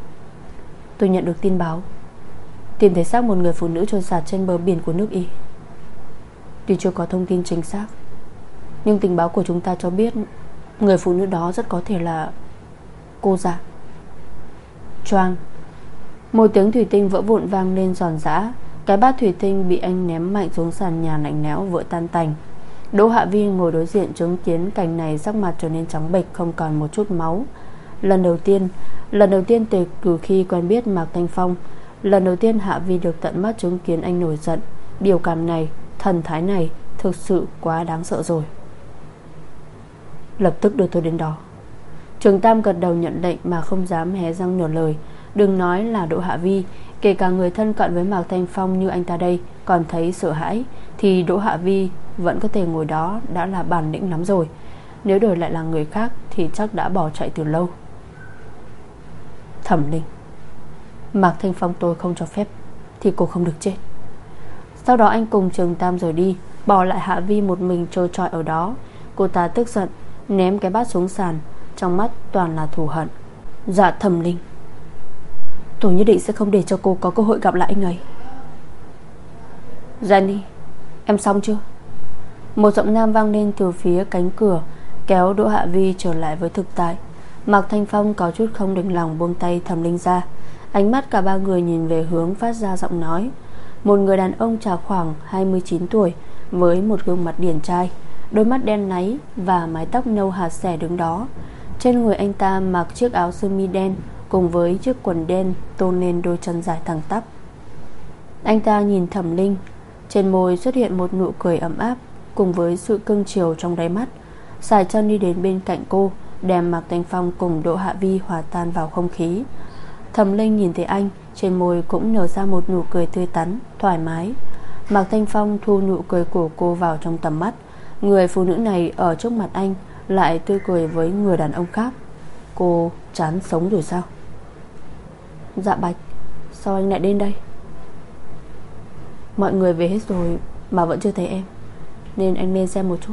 Tôi nhận được tin báo tìm thấy xác một người phụ nữ trôi sạt trên bờ biển của nước Y. Tuy chưa có thông tin chính xác, nhưng tình báo của chúng ta cho biết người phụ nữ đó rất có thể là cô Dạ. Choang. Một tiếng thủy tinh vỡ vụn vang lên giòn giã. Cái bát thủy tinh bị anh ném mạnh xuống sàn nhà lạnh lẽo vỡ tan tành. Đỗ Hạ Vi ngồi đối diện chứng kiến cảnh này, sắc mặt trở nên trắng bệch, không còn một chút máu. Lần đầu tiên Lần đầu tiên từ từ khi quen biết Mạc Thanh Phong, lần đầu tiên Hạ Vi được tận mắt chứng kiến anh nổi giận. Biểu cảm này, thần thái này thực sự quá đáng sợ rồi. Lập tức đưa tôi đến đó. Trường Tam gật đầu nhận lệnh mà không dám hé răng nửa lời. Đừng nói là Đỗ Hạ Vi, kể cả người thân cận với Mạc Thanh Phong như anh ta đây còn thấy sợ hãi, thì Đỗ Hạ Vi vẫn có thể ngồi đó đã là bản lĩnh lắm rồi. Nếu đổi lại là người khác thì chắc đã bỏ chạy từ lâu. Thẩm Linh, Mạc Thanh Phong tôi không cho phép thì cô không được chết. Sau đó anh cùng Trường Tam rời đi, bỏ lại Hạ Vi một mình trơ trọi ở đó. Cô ta tức giận ném cái bát xuống sàn, trong mắt toàn là thù hận. Dạ Thẩm Linh, tôi nhất định sẽ không để cho cô có cơ hội gặp lại anh ấy. Jenny, em xong chưa? Một giọng nam vang lên từ phía cánh cửa, kéo Đỗ Hạ Vi trở lại với thực tại. Mạc Thanh Phong có chút không đành lòng buông tay Thẩm Linh ra. Ánh mắt cả ba người nhìn về hướng phát ra giọng nói. Một người đàn ông chạc khoảng hai mươi chín tuổi, với một gương mặt điển trai, đôi mắt đen láy và mái tóc nâu hạt xẻ đứng đó. Trên người anh ta mặc chiếc áo sơ mi đen cùng với chiếc quần đen tôn lên đôi chân dài thẳng tắp. Anh ta nhìn Thẩm Linh, trên môi xuất hiện một nụ cười ấm áp cùng với sự cưng chiều trong đáy mắt. Sải chân đi đến bên cạnh cô, đem Mạc Thanh Phong cùng Đỗ Hạ Vi hòa tan vào không khí. Thẩm Linh nhìn thấy anh, trên môi cũng nở ra một nụ cười tươi tắn, thoải mái. Mạc Thanh Phong thu nụ cười của cô vào trong tầm mắt. Người phụ nữ này ở trước mặt anh lại tươi cười với người đàn ông khác. Cô chán sống rồi sao? Dạ Bạch, sao anh lại đến đây? Mọi người về hết rồi mà vẫn chưa thấy em, nên anh lên xem một chút.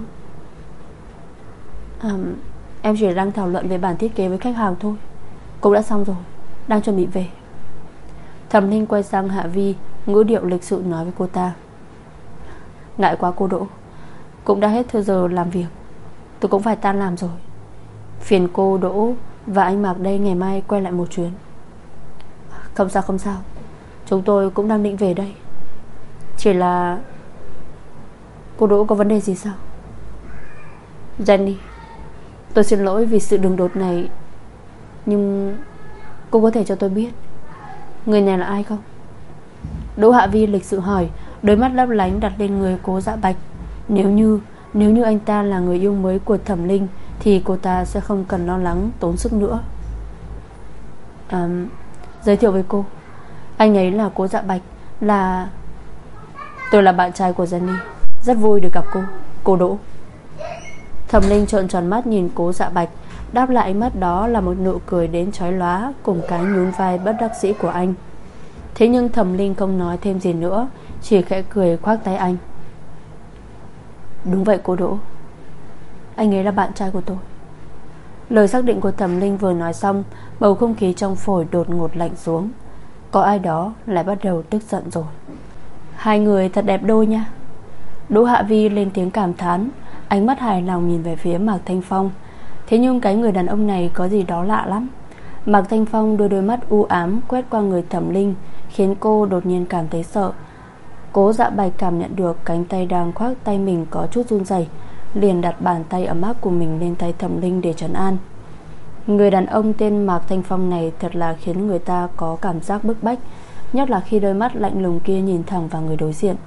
à, Em chỉ đang thảo luận về bản thiết kế với khách hàng thôi. Cũng đã xong rồi, đang chuẩn bị về. Thẩm Linh quay sang Hạ Vi, ngữ điệu lịch sự nói với cô ta. Ngại quá cô Đỗ, cũng đã hết thời giờ làm việc, tôi cũng phải tan làm rồi. Phiền cô Đỗ và anh Mạc đây ngày mai quay lại một chuyến. Không sao không sao, chúng tôi cũng đang định về đây. Chỉ là cô Đỗ có vấn đề gì sao? Jenny, tôi xin lỗi vì sự đường đột này, nhưng cô có thể cho tôi biết người này là ai không? Đỗ Hạ Vi lịch sự hỏi, đôi mắt lấp lánh đặt lên người Cố Dạ Bạch. Nếu như Nếu như anh ta là người yêu mới của Thẩm Linh thì cô ta sẽ không cần lo lắng tốn sức nữa. à, Giới thiệu với cô, anh ấy là Cố Dạ Bạch, Là Tôi là bạn trai của Jenny, rất vui được gặp cô, cô Đỗ. Thẩm Linh trợn tròn mắt nhìn Cố Dạ Bạch. Đáp lại ánh mắt đó là một nụ cười đến chói lóa cùng cái nhún vai bất đắc dĩ của anh. Thế nhưng Thẩm Linh không nói thêm gì nữa, chỉ khẽ cười khoác tay anh. Đúng vậy cô Đỗ, anh ấy là bạn trai của tôi. Lời xác định của Thẩm Linh vừa nói xong, bầu không khí trong phổi đột ngột lạnh xuống. Có ai đó lại bắt đầu tức giận rồi. Hai người thật đẹp đôi nha. Đỗ Hạ Vi lên tiếng cảm thán, ánh mắt hài lòng nhìn về phía Mạc Thanh Phong. Thế nhưng cái người đàn ông này có gì đó lạ lắm. Mạc Thanh Phong đưa đôi mắt u ám quét qua người Thẩm Linh, khiến cô đột nhiên cảm thấy sợ. Cố Dạ Bạch cảm nhận được cánh tay đang khoác tay mình có chút run rẩy, liền đặt bàn tay ấm áp của mình lên tay Thẩm Linh để trấn an. Người đàn ông tên Mạc Thanh Phong này thật là khiến người ta có cảm giác bức bách, nhất là khi đôi mắt lạnh lùng kia nhìn thẳng vào người đối diện.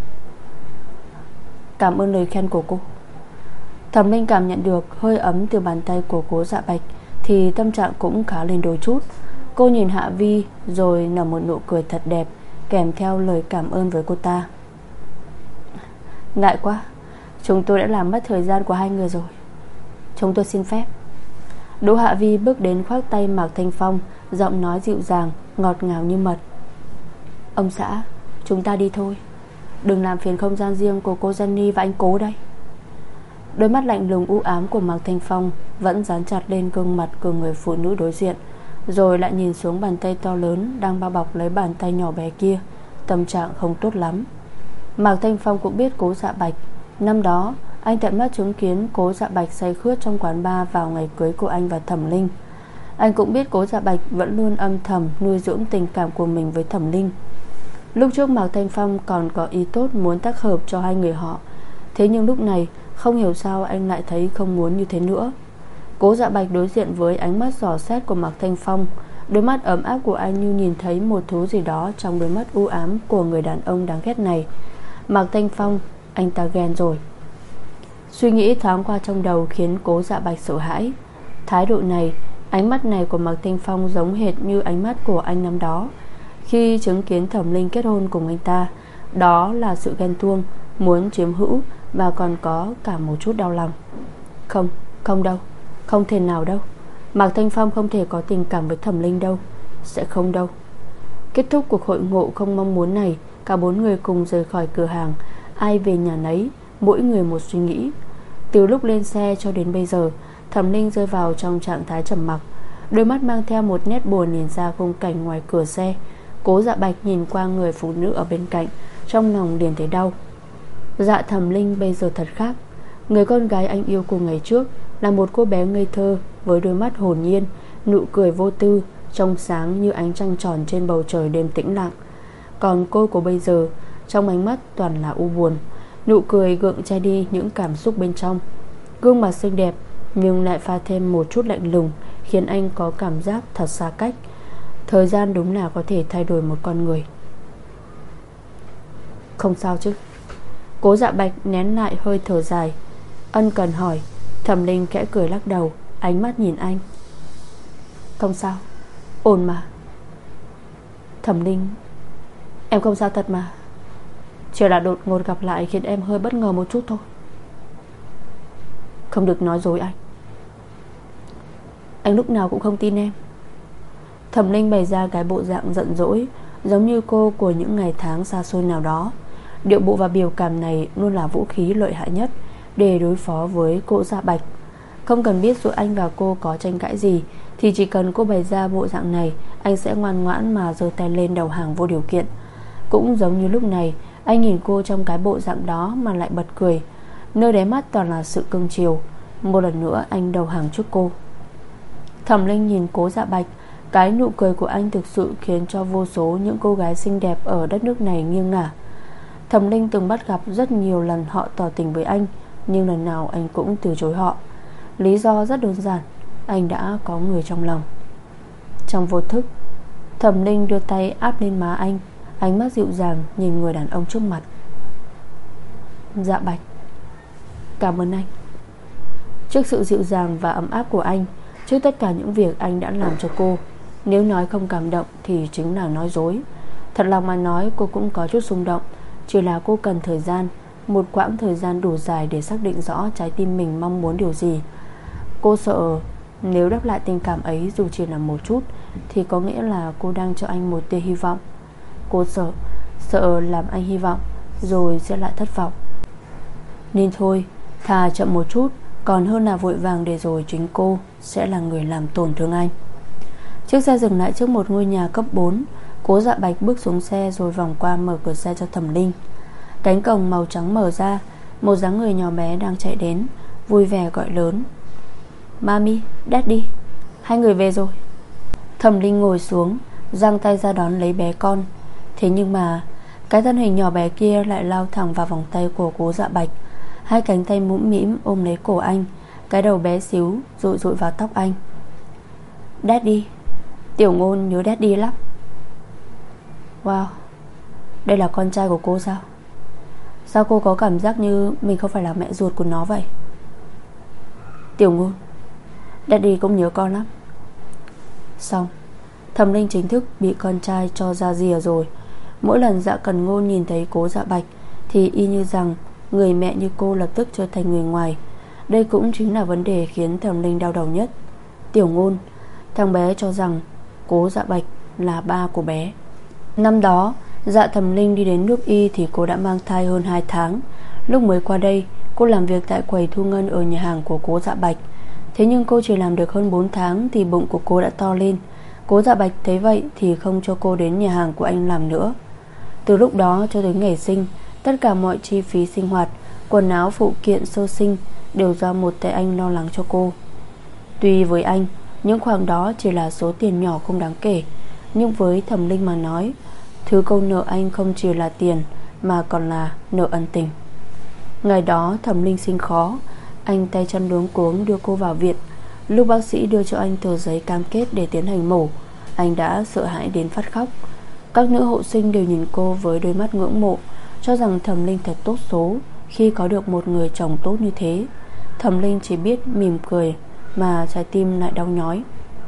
Cảm ơn lời khen của cô. Thẩm Linh cảm nhận được hơi ấm từ bàn tay của Cố Dạ Bạch thì tâm trạng cũng khá lên đôi chút. Cô nhìn Hạ Vi rồi nở một nụ cười thật đẹp, kèm theo lời cảm ơn với cô ta. Ngại quá, chúng tôi đã làm mất thời gian của hai người rồi. Chúng tôi xin phép. Đỗ Hạ Vi bước đến khoác tay Mạc Thanh Phong, giọng nói dịu dàng, ngọt ngào như mật. Ông xã, chúng ta đi thôi. Đừng làm phiền không gian riêng của cô Jenny và anh Cố đây. Đôi mắt lạnh lùng u ám của Mạc Thanh Phong vẫn dán chặt lên gương mặt của người phụ nữ đối diện, rồi lại nhìn xuống bàn tay to lớn đang bao bọc lấy bàn tay nhỏ bé kia. Tâm trạng không tốt lắm. Mạc Thanh Phong cũng biết Cố Dạ Bạch. Năm đó anh tận mắt chứng kiến Cố Dạ Bạch say khướt trong quán bar vào ngày cưới của anh và Thẩm Linh. Anh cũng biết Cố Dạ Bạch vẫn luôn âm thầm nuôi dưỡng tình cảm của mình với Thẩm Linh. Lúc trước Mạc Thanh Phong còn có ý tốt muốn tác hợp cho hai người họ. Thế nhưng lúc này không hiểu sao anh lại thấy không muốn như thế nữa. Cố Dạ Bạch đối diện với ánh mắt dò xét của Mạc Thanh Phong. Đôi mắt ấm áp của anh như nhìn thấy một thứ gì đó trong đôi mắt u ám của người đàn ông đáng ghét này. Mạc Thanh Phong, anh ta ghen rồi. Suy nghĩ thoáng qua trong đầu khiến Cố Dạ Bạch sợ hãi. Thái độ này, ánh mắt này của Mạc Thanh Phong giống hệt như ánh mắt của anh năm đó khi chứng kiến Thẩm Linh kết hôn cùng anh ta. Đó là sự ghen tuông, muốn chiếm hữu và còn có cả một chút đau lòng. Không, không đâu, không thể nào đâu. Mạc Thanh Phong không thể có tình cảm với Thẩm Linh đâu. Sẽ không đâu. Kết thúc cuộc hội ngộ không mong muốn này, cả bốn người cùng rời khỏi cửa hàng. Ai về nhà nấy, mỗi người một suy nghĩ. Từ lúc lên xe cho đến bây giờ, Thẩm Linh rơi vào trong trạng thái trầm mặc, đôi mắt mang theo một nét buồn nhìn ra khung cảnh ngoài cửa xe. Cố Dạ Bạch nhìn qua người phụ nữ ở bên cạnh, trong lòng liền thấy đau. Dạ Thẩm Linh bây giờ thật khác. Người con gái anh yêu của ngày trước là một cô bé ngây thơ với đôi mắt hồn nhiên, nụ cười vô tư, trong sáng như ánh trăng tròn trên bầu trời đêm tĩnh lặng. Còn cô của bây giờ, trong ánh mắt toàn là u buồn. Nụ cười gượng che đi những cảm xúc bên trong. Gương mặt xinh đẹp nhưng lại pha thêm một chút lạnh lùng, khiến anh có cảm giác thật xa cách. Thời gian đúng là có thể thay đổi một con người. Không sao chứ? Cố Dạ Bạch nén lại hơi thở dài, ân cần hỏi. Thẩm Linh khẽ cười lắc đầu, ánh mắt nhìn anh. Không sao, ổn mà. Thẩm Linh, em không sao thật mà. Chỉ là đột ngột gặp lại khiến em hơi bất ngờ một chút thôi. Không được nói dối anh. Anh lúc nào cũng không tin em. Thẩm Linh bày ra cái bộ dạng giận dỗi, giống như cô của những ngày tháng xa xôi nào đó. Điệu bộ và biểu cảm này luôn là vũ khí lợi hại nhất để đối phó với Cố Dạ Bạch. Không cần biết giữa anh và cô có tranh cãi gì, thì chỉ cần cô bày ra bộ dạng này, anh sẽ ngoan ngoãn mà giơ tay lên đầu hàng vô điều kiện. Cũng giống như lúc này, anh nhìn cô trong cái bộ dạng đó mà lại bật cười, nơi đáy mắt toàn là sự cưng chiều. Một lần nữa anh đầu hàng trước cô. Thẩm Linh nhìn Cố Dạ Bạch, cái nụ cười của anh thực sự khiến cho vô số những cô gái xinh đẹp ở đất nước này nghiêng ngả. Thẩm Linh từng bắt gặp rất nhiều lần họ tỏ tình với anh, nhưng lần nào anh cũng từ chối họ. Lý do rất đơn giản, anh đã có người trong lòng. Trong vô thức, Thẩm Linh đưa tay áp lên má anh, ánh mắt dịu dàng nhìn người đàn ông trước mặt. Dạ Bạch, cảm ơn anh. Trước sự dịu dàng và ấm áp của anh, trước tất cả những việc anh đã làm cho cô, nếu nói không cảm động thì chính là nói dối. Thật lòng mà nói, cô cũng có chút xung động. Chỉ là cô cần thời gian, một quãng thời gian đủ dài để xác định rõ trái tim mình mong muốn điều gì. Cô sợ nếu đáp lại tình cảm ấy dù chỉ là một chút thì có nghĩa là cô đang cho anh một tia hy vọng. Cô sợ Sợ làm anh hy vọng rồi sẽ lại thất vọng. Nên thôi, thà chậm một chút còn hơn là vội vàng để rồi chính cô sẽ là người làm tổn thương anh. Chiếc xe dừng lại trước một ngôi nhà cấp bốn. Cố Dạ Bạch bước xuống xe rồi vòng qua mở cửa xe cho Thẩm Linh. Cánh cổng màu trắng mở ra, một dáng người nhỏ bé đang chạy đến, vui vẻ gọi lớn: Mami, Daddy, hai người về rồi. Thẩm Linh ngồi xuống, giang tay ra đón lấy bé con. Thế nhưng mà cái thân hình nhỏ bé kia lại lao thẳng vào vòng tay của Cố Dạ Bạch. Hai cánh tay mũm mĩm ôm lấy cổ anh, cái đầu bé xíu dụi dụi vào tóc anh. Daddy, Tiểu Ngôn nhớ Daddy lắm. Wow, đây là con trai của cô sao? Sao cô có cảm giác như mình không phải là mẹ ruột của nó vậy? Tiểu Ngôn, Daddy cũng nhớ con lắm. Xong, Thẩm Linh chính thức bị con trai cho ra rìa rồi. Mỗi lần Dạ Cần Ngôn nhìn thấy Cố Dạ Bạch thì y như rằng người mẹ như cô lập tức trở thành người ngoài. Đây cũng chính là vấn đề khiến Thẩm Linh đau đầu nhất. Tiểu Ngôn, thằng bé cho rằng Cố Dạ Bạch là ba của bé. Năm đó Dạ Thẩm Linh đi đến nước Y thì cô đã mang thai hơn hai tháng. Lúc mới qua đây, cô làm việc tại quầy thu ngân ở nhà hàng của Cố Dạ Bạch. Thế nhưng cô chỉ làm được hơn bốn tháng thì bụng của cô đã to lên. Cố Dạ Bạch thấy vậy thì không cho cô đến nhà hàng của anh làm nữa. Từ lúc đó cho tới ngày sinh, tất cả mọi chi phí sinh hoạt, quần áo, phụ kiện sơ sinh đều do một tay anh lo lắng cho cô. Tuy với anh, những khoản đó chỉ là số tiền nhỏ không đáng kể, nhưng với Thẩm Linh mà nói, thứ cô nợ anh không chỉ là tiền mà còn là nợ ân tình. Ngày đó Thẩm Linh sinh khó, anh tay chân luống cuống đưa cô vào viện. Lúc bác sĩ đưa cho anh tờ giấy cam kết để tiến hành mổ, anh đã sợ hãi đến phát khóc. Các nữ hộ sinh đều nhìn cô với đôi mắt ngưỡng mộ, cho rằng Thẩm Linh thật tốt số khi có được một người chồng tốt như thế. Thẩm Linh chỉ biết mỉm cười mà trái tim lại đau nhói.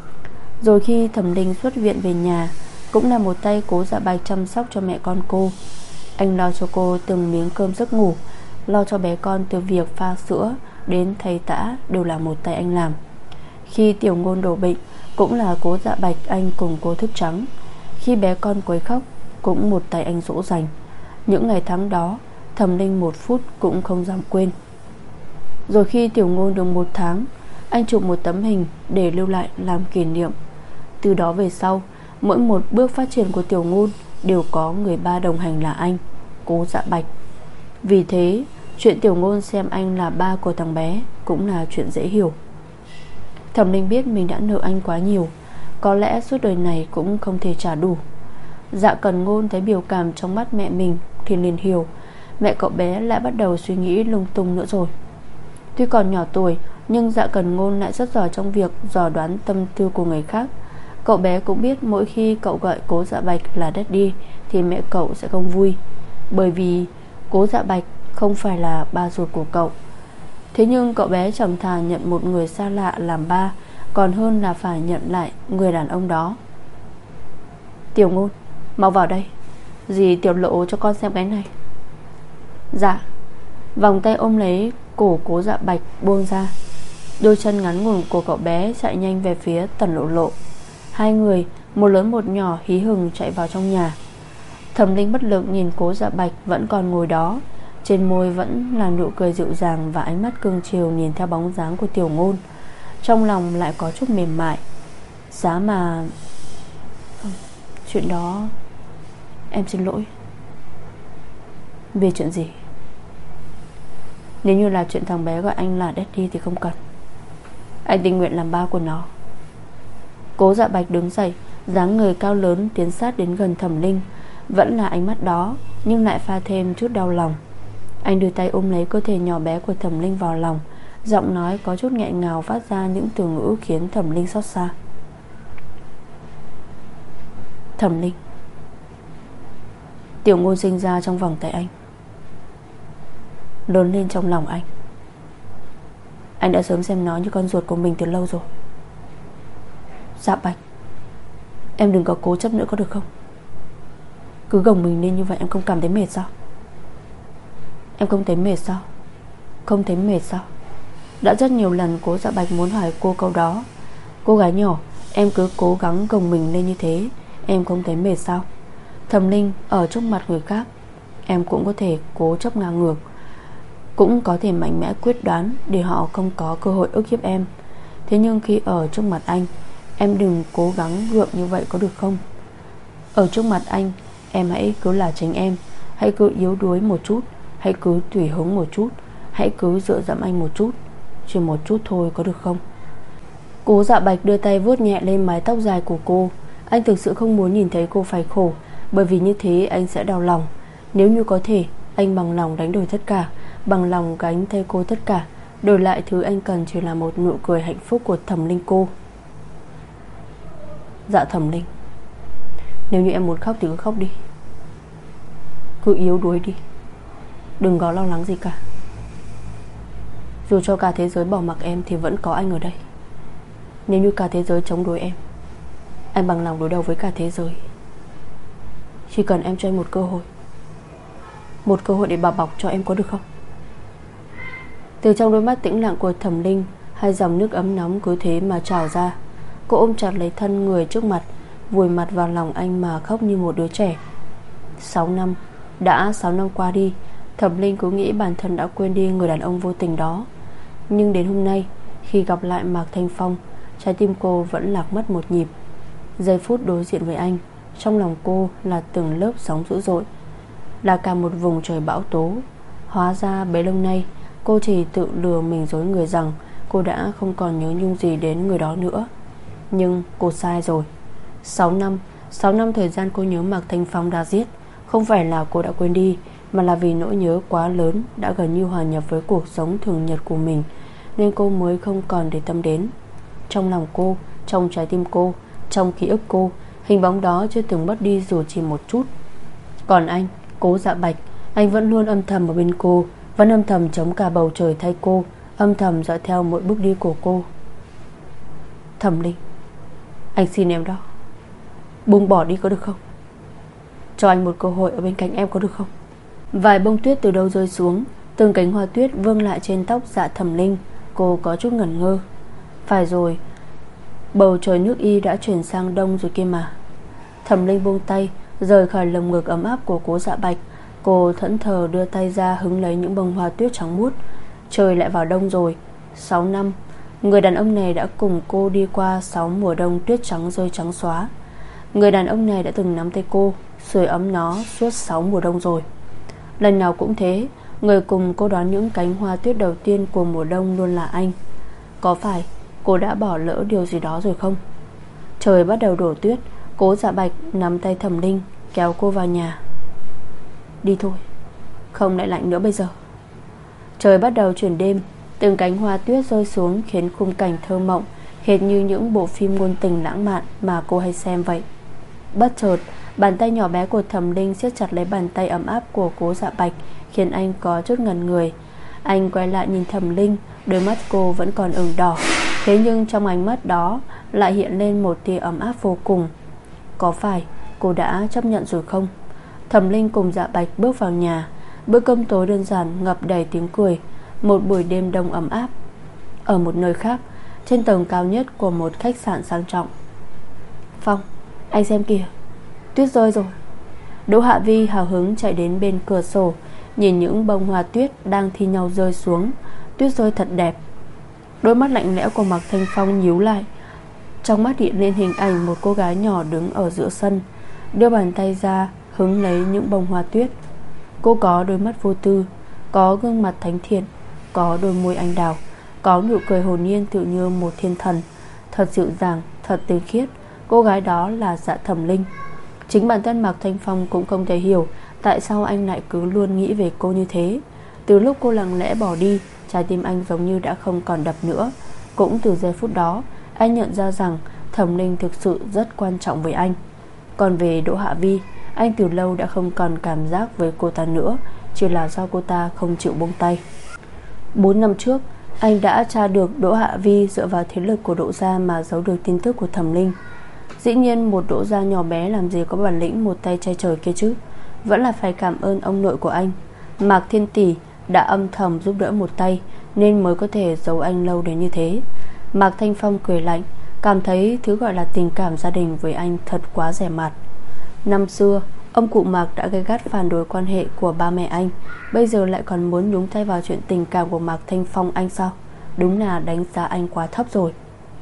Rồi khi Thẩm Linh xuất viện về nhà, cũng là một tay Cố Dạ Bạch chăm sóc cho mẹ con cô. Anh lo cho cô từng miếng cơm giấc ngủ, lo cho bé con từ việc pha sữa đến thay tã đều là một tay anh làm. Khi Tiểu Ngôn đổ bệnh, cũng là Cố Dạ Bạch anh cùng cô thức trắng. Khi bé con quấy khóc, cũng một tay anh dỗ dành. Những ngày tháng đó Thẩm Linh một phút cũng không dám quên. Rồi khi Tiểu Ngôn được một tháng, anh chụp một tấm hình để lưu lại làm kỷ niệm. Từ đó về sau, mỗi một bước phát triển của Tiểu Ngôn đều có người ba đồng hành là anh, Cố Dạ Bạch. Vì thế, chuyện Tiểu Ngôn xem anh là ba của thằng bé cũng là chuyện dễ hiểu. Thẩm Linh biết mình đã nợ anh quá nhiều, có lẽ suốt đời này cũng không thể trả đủ. Dạ Cần Ngôn thấy biểu cảm trong mắt mẹ mình thì liền hiểu mẹ cậu bé lại bắt đầu suy nghĩ lung tung nữa rồi. Tuy còn nhỏ tuổi, nhưng Dạ Cần Ngôn lại rất giỏi trong việc dò đoán tâm tư của người khác. Cậu bé cũng biết mỗi khi cậu gọi Cố Dạ Bạch là Daddy thì mẹ cậu sẽ không vui, bởi vì Cố Dạ Bạch không phải là ba ruột của cậu. Thế nhưng cậu bé chẳng thà nhận một người xa lạ làm ba, còn hơn là phải nhận lại người đàn ông đó. Tiểu Ngôn, mau vào đây, dì tiểu lộ cho con xem cái này. Dạ. Vòng tay ôm lấy cổ Cố Dạ Bạch buông ra. Đôi chân ngắn ngủn của cậu bé chạy nhanh về phía Tần Lộ Lộ. Hai người, một lớn một nhỏ, hí hừng chạy vào trong nhà. Thẩm Linh bất lực nhìn Cố Dạ Bạch vẫn còn ngồi đó, trên môi vẫn là nụ cười dịu dàng và ánh mắt cưng chiều nhìn theo bóng dáng của Tiểu Ngôn. Trong lòng lại có chút mềm mại. Giá mà... Chuyện đó... Em xin lỗi. Vì chuyện gì? Nếu như là chuyện thằng bé gọi anh là Daddy thì không cần. Anh tình nguyện làm ba của nó. Cố Dạ Bạch đứng dậy, dáng người cao lớn tiến sát đến gần Thẩm Linh. Vẫn là ánh mắt đó, nhưng lại pha thêm chút đau lòng. Anh đưa tay ôm lấy cơ thể nhỏ bé của Thẩm Linh vào lòng, giọng nói có chút nghẹn ngào phát ra những từ ngữ khiến Thẩm Linh xót xa. Thẩm Linh, Tiểu Ngôn sinh ra trong vòng tay anh, lớn lên trong lòng anh. Anh đã sớm xem nó như con ruột của mình từ lâu rồi. Dạ Bạch, em đừng có cố chấp nữa có được không? Cứ gồng mình lên như vậy em không cảm thấy mệt sao? Em không thấy mệt sao? Không thấy mệt sao? Đã rất nhiều lần Cố Dạ Bạch muốn hỏi cô câu đó. Cô gái nhỏ, em cứ cố gắng gồng mình lên như thế, em không thấy mệt sao? Thẩm Linh ở trước mặt người khác, em cũng có thể cố chấp ngang ngược, cũng có thể mạnh mẽ quyết đoán để họ không có cơ hội ức hiếp em. Thế nhưng khi ở trước mặt anh, em đừng cố gắng gượng như vậy có được không? Ở trước mặt anh, em hãy cứ là chính em. Hãy cứ yếu đuối một chút, hãy cứ tùy hứng một chút, hãy cứ dựa dẫm anh một chút, chỉ một chút thôi có được không? Cố Dạ Bạch đưa tay vuốt nhẹ lên mái tóc dài của cô. Anh thực sự không muốn nhìn thấy cô phải khổ, bởi vì như thế anh sẽ đau lòng. Nếu như có thể, anh bằng lòng đánh đổi tất cả, bằng lòng gánh thay cô tất cả. Đổi lại thứ anh cần chỉ là một nụ cười hạnh phúc của Thẩm Linh cô. Dạ Thẩm Linh, nếu như em muốn khóc thì cứ khóc đi, cứ yếu đuối đi, đừng có lo lắng gì cả. Dù cho cả thế giới bỏ mặc em thì vẫn có anh ở đây. Nếu như cả thế giới chống đối em, anh bằng lòng đối đầu với cả thế giới. Chỉ cần em cho em một cơ hội, một cơ hội để bảo bọc cho em có được không? Từ trong đôi mắt tĩnh lặng của Thẩm Linh, hai dòng nước ấm nóng cứ thế mà trào ra. Cô ôm chặt lấy thân người trước mặt, vùi mặt vào lòng anh mà khóc như một đứa trẻ. Sáu năm, đã sáu năm qua đi. Thẩm Linh cứ nghĩ bản thân đã quên đi người đàn ông vô tình đó. Nhưng đến hôm nay, khi gặp lại Mạc Thanh Phong, trái tim cô vẫn lạc mất một nhịp. Giây phút đối diện với anh, trong lòng cô là từng lớp sóng dữ dội, là cả một vùng trời bão tố. Hóa ra bấy lâu nay cô chỉ tự lừa mình dối người rằng cô đã không còn nhớ nhung gì đến người đó nữa. Nhưng cô sai rồi. Sáu năm, sáu năm thời gian cô nhớ Mạc Thanh Phong đã giết. Không phải là cô đã quên đi, mà là vì nỗi nhớ quá lớn đã gần như hòa nhập với cuộc sống thường nhật của mình, nên cô mới không còn để tâm đến. Trong lòng cô, trong trái tim cô, trong ký ức cô, hình bóng đó chưa từng mất đi dù chỉ một chút. Còn anh, Cố Dạ Bạch, anh vẫn luôn âm thầm ở bên cô, vẫn âm thầm chống cả bầu trời thay cô, âm thầm dõi theo mỗi bước đi của cô. Thẩm Linh, anh xin em đó, buông bỏ đi có được không? Cho anh một cơ hội ở bên cạnh em có được không? Vài bông tuyết từ đâu rơi xuống, từng cánh hoa tuyết vương lại trên tóc Dạ Thẩm Linh. Cô có chút ngẩn ngơ. Phải rồi, bầu trời nước Y đã chuyển sang đông rồi kia mà. Thẩm Linh buông tay, rời khỏi lồng ngực ấm áp của Cố Dạ Bạch. Cô thẫn thờ đưa tay ra hứng lấy những bông hoa tuyết trắng muốt. Trời lại vào đông rồi. Sáu năm, người đàn ông này đã cùng cô đi qua sáu mùa đông tuyết trắng rơi trắng xóa. Người đàn ông này đã từng nắm tay cô, sưởi ấm nó suốt sáu mùa đông rồi. Lần nào cũng thế, người cùng cô đón những cánh hoa tuyết đầu tiên của mùa đông luôn là anh. Có phải cô đã bỏ lỡ điều gì đó rồi không? Trời bắt đầu đổ tuyết. Cố Dạ Bạch nắm tay Thẩm Linh, kéo cô vào nhà. Đi thôi, không lại lạnh nữa bây giờ. Trời bắt đầu chuyển đêm. Từng cánh hoa tuyết rơi xuống khiến khung cảnh thơ mộng, hệt như những bộ phim ngôn tình lãng mạn mà cô hay xem vậy. Bất chợt, bàn tay nhỏ bé của Thẩm Linh siết chặt lấy bàn tay ấm áp của Cố Dạ Bạch, khiến anh có chút ngẩn người. Anh quay lại nhìn Thẩm Linh, đôi mắt cô vẫn còn ửng đỏ, thế nhưng trong ánh mắt đó lại hiện lên một tia ấm áp vô cùng. Có phải cô đã chấp nhận rồi không? Thẩm Linh cùng Dạ Bạch bước vào nhà. Bữa cơm tối đơn giản ngập đầy tiếng cười. Một buổi đêm đông ấm áp. Ở một nơi khác, trên tầng cao nhất của một khách sạn sang trọng. Phong, anh xem kìa, tuyết rơi rồi. Đỗ Hạ Vi hào hứng chạy đến bên cửa sổ, nhìn những bông hoa tuyết đang thi nhau rơi xuống. Tuyết rơi thật đẹp. Đôi mắt lạnh lẽo của Mạc Thanh Phong nhíu lại. Trong mắt hiện lên hình ảnh một cô gái nhỏ đứng ở giữa sân, đưa bàn tay ra hứng lấy những bông hoa tuyết. Cô có đôi mắt vô tư, có gương mặt thánh thiện, có đôi môi anh đào, có nụ cười hồn nhiên tự như một thiên thần. Thật dịu dàng, thật tinh khiết. Cô gái đó là Dạ Thẩm Linh. Chính bản thân Mạc Thanh Phong cũng không thể hiểu tại sao anh lại cứ luôn nghĩ về cô như thế. Từ lúc cô lặng lẽ bỏ đi, trái tim anh giống như đã không còn đập nữa. Cũng từ giây phút đó, anh nhận ra rằng Thẩm Linh thực sự rất quan trọng với anh. Còn về Đỗ Hạ Vi, anh từ lâu đã không còn cảm giác với cô ta nữa, chỉ là do cô ta không chịu buông tay. Bốn năm trước, anh đã tra được Đỗ Hạ Vi dựa vào thế lực của Đỗ gia mà giấu được tin tức của Thẩm Linh. Dĩ nhiên một Đỗ gia nhỏ bé làm gì có bản lĩnh một tay che trời kia chứ. Vẫn là phải cảm ơn ông nội của anh, Mạc Thiên Tỷ, đã âm thầm giúp đỡ một tay, nên mới có thể giấu anh lâu đến như thế. Mạc Thanh Phong cười lạnh, cảm thấy thứ gọi là tình cảm gia đình với anh thật quá rẻ mạt. Năm xưa ông cụ Mạc đã gay gắt phản đối quan hệ của ba mẹ anh, bây giờ lại còn muốn nhúng tay vào chuyện tình cảm của Mạc Thanh Phong anh sao? Đúng là đánh giá anh quá thấp rồi.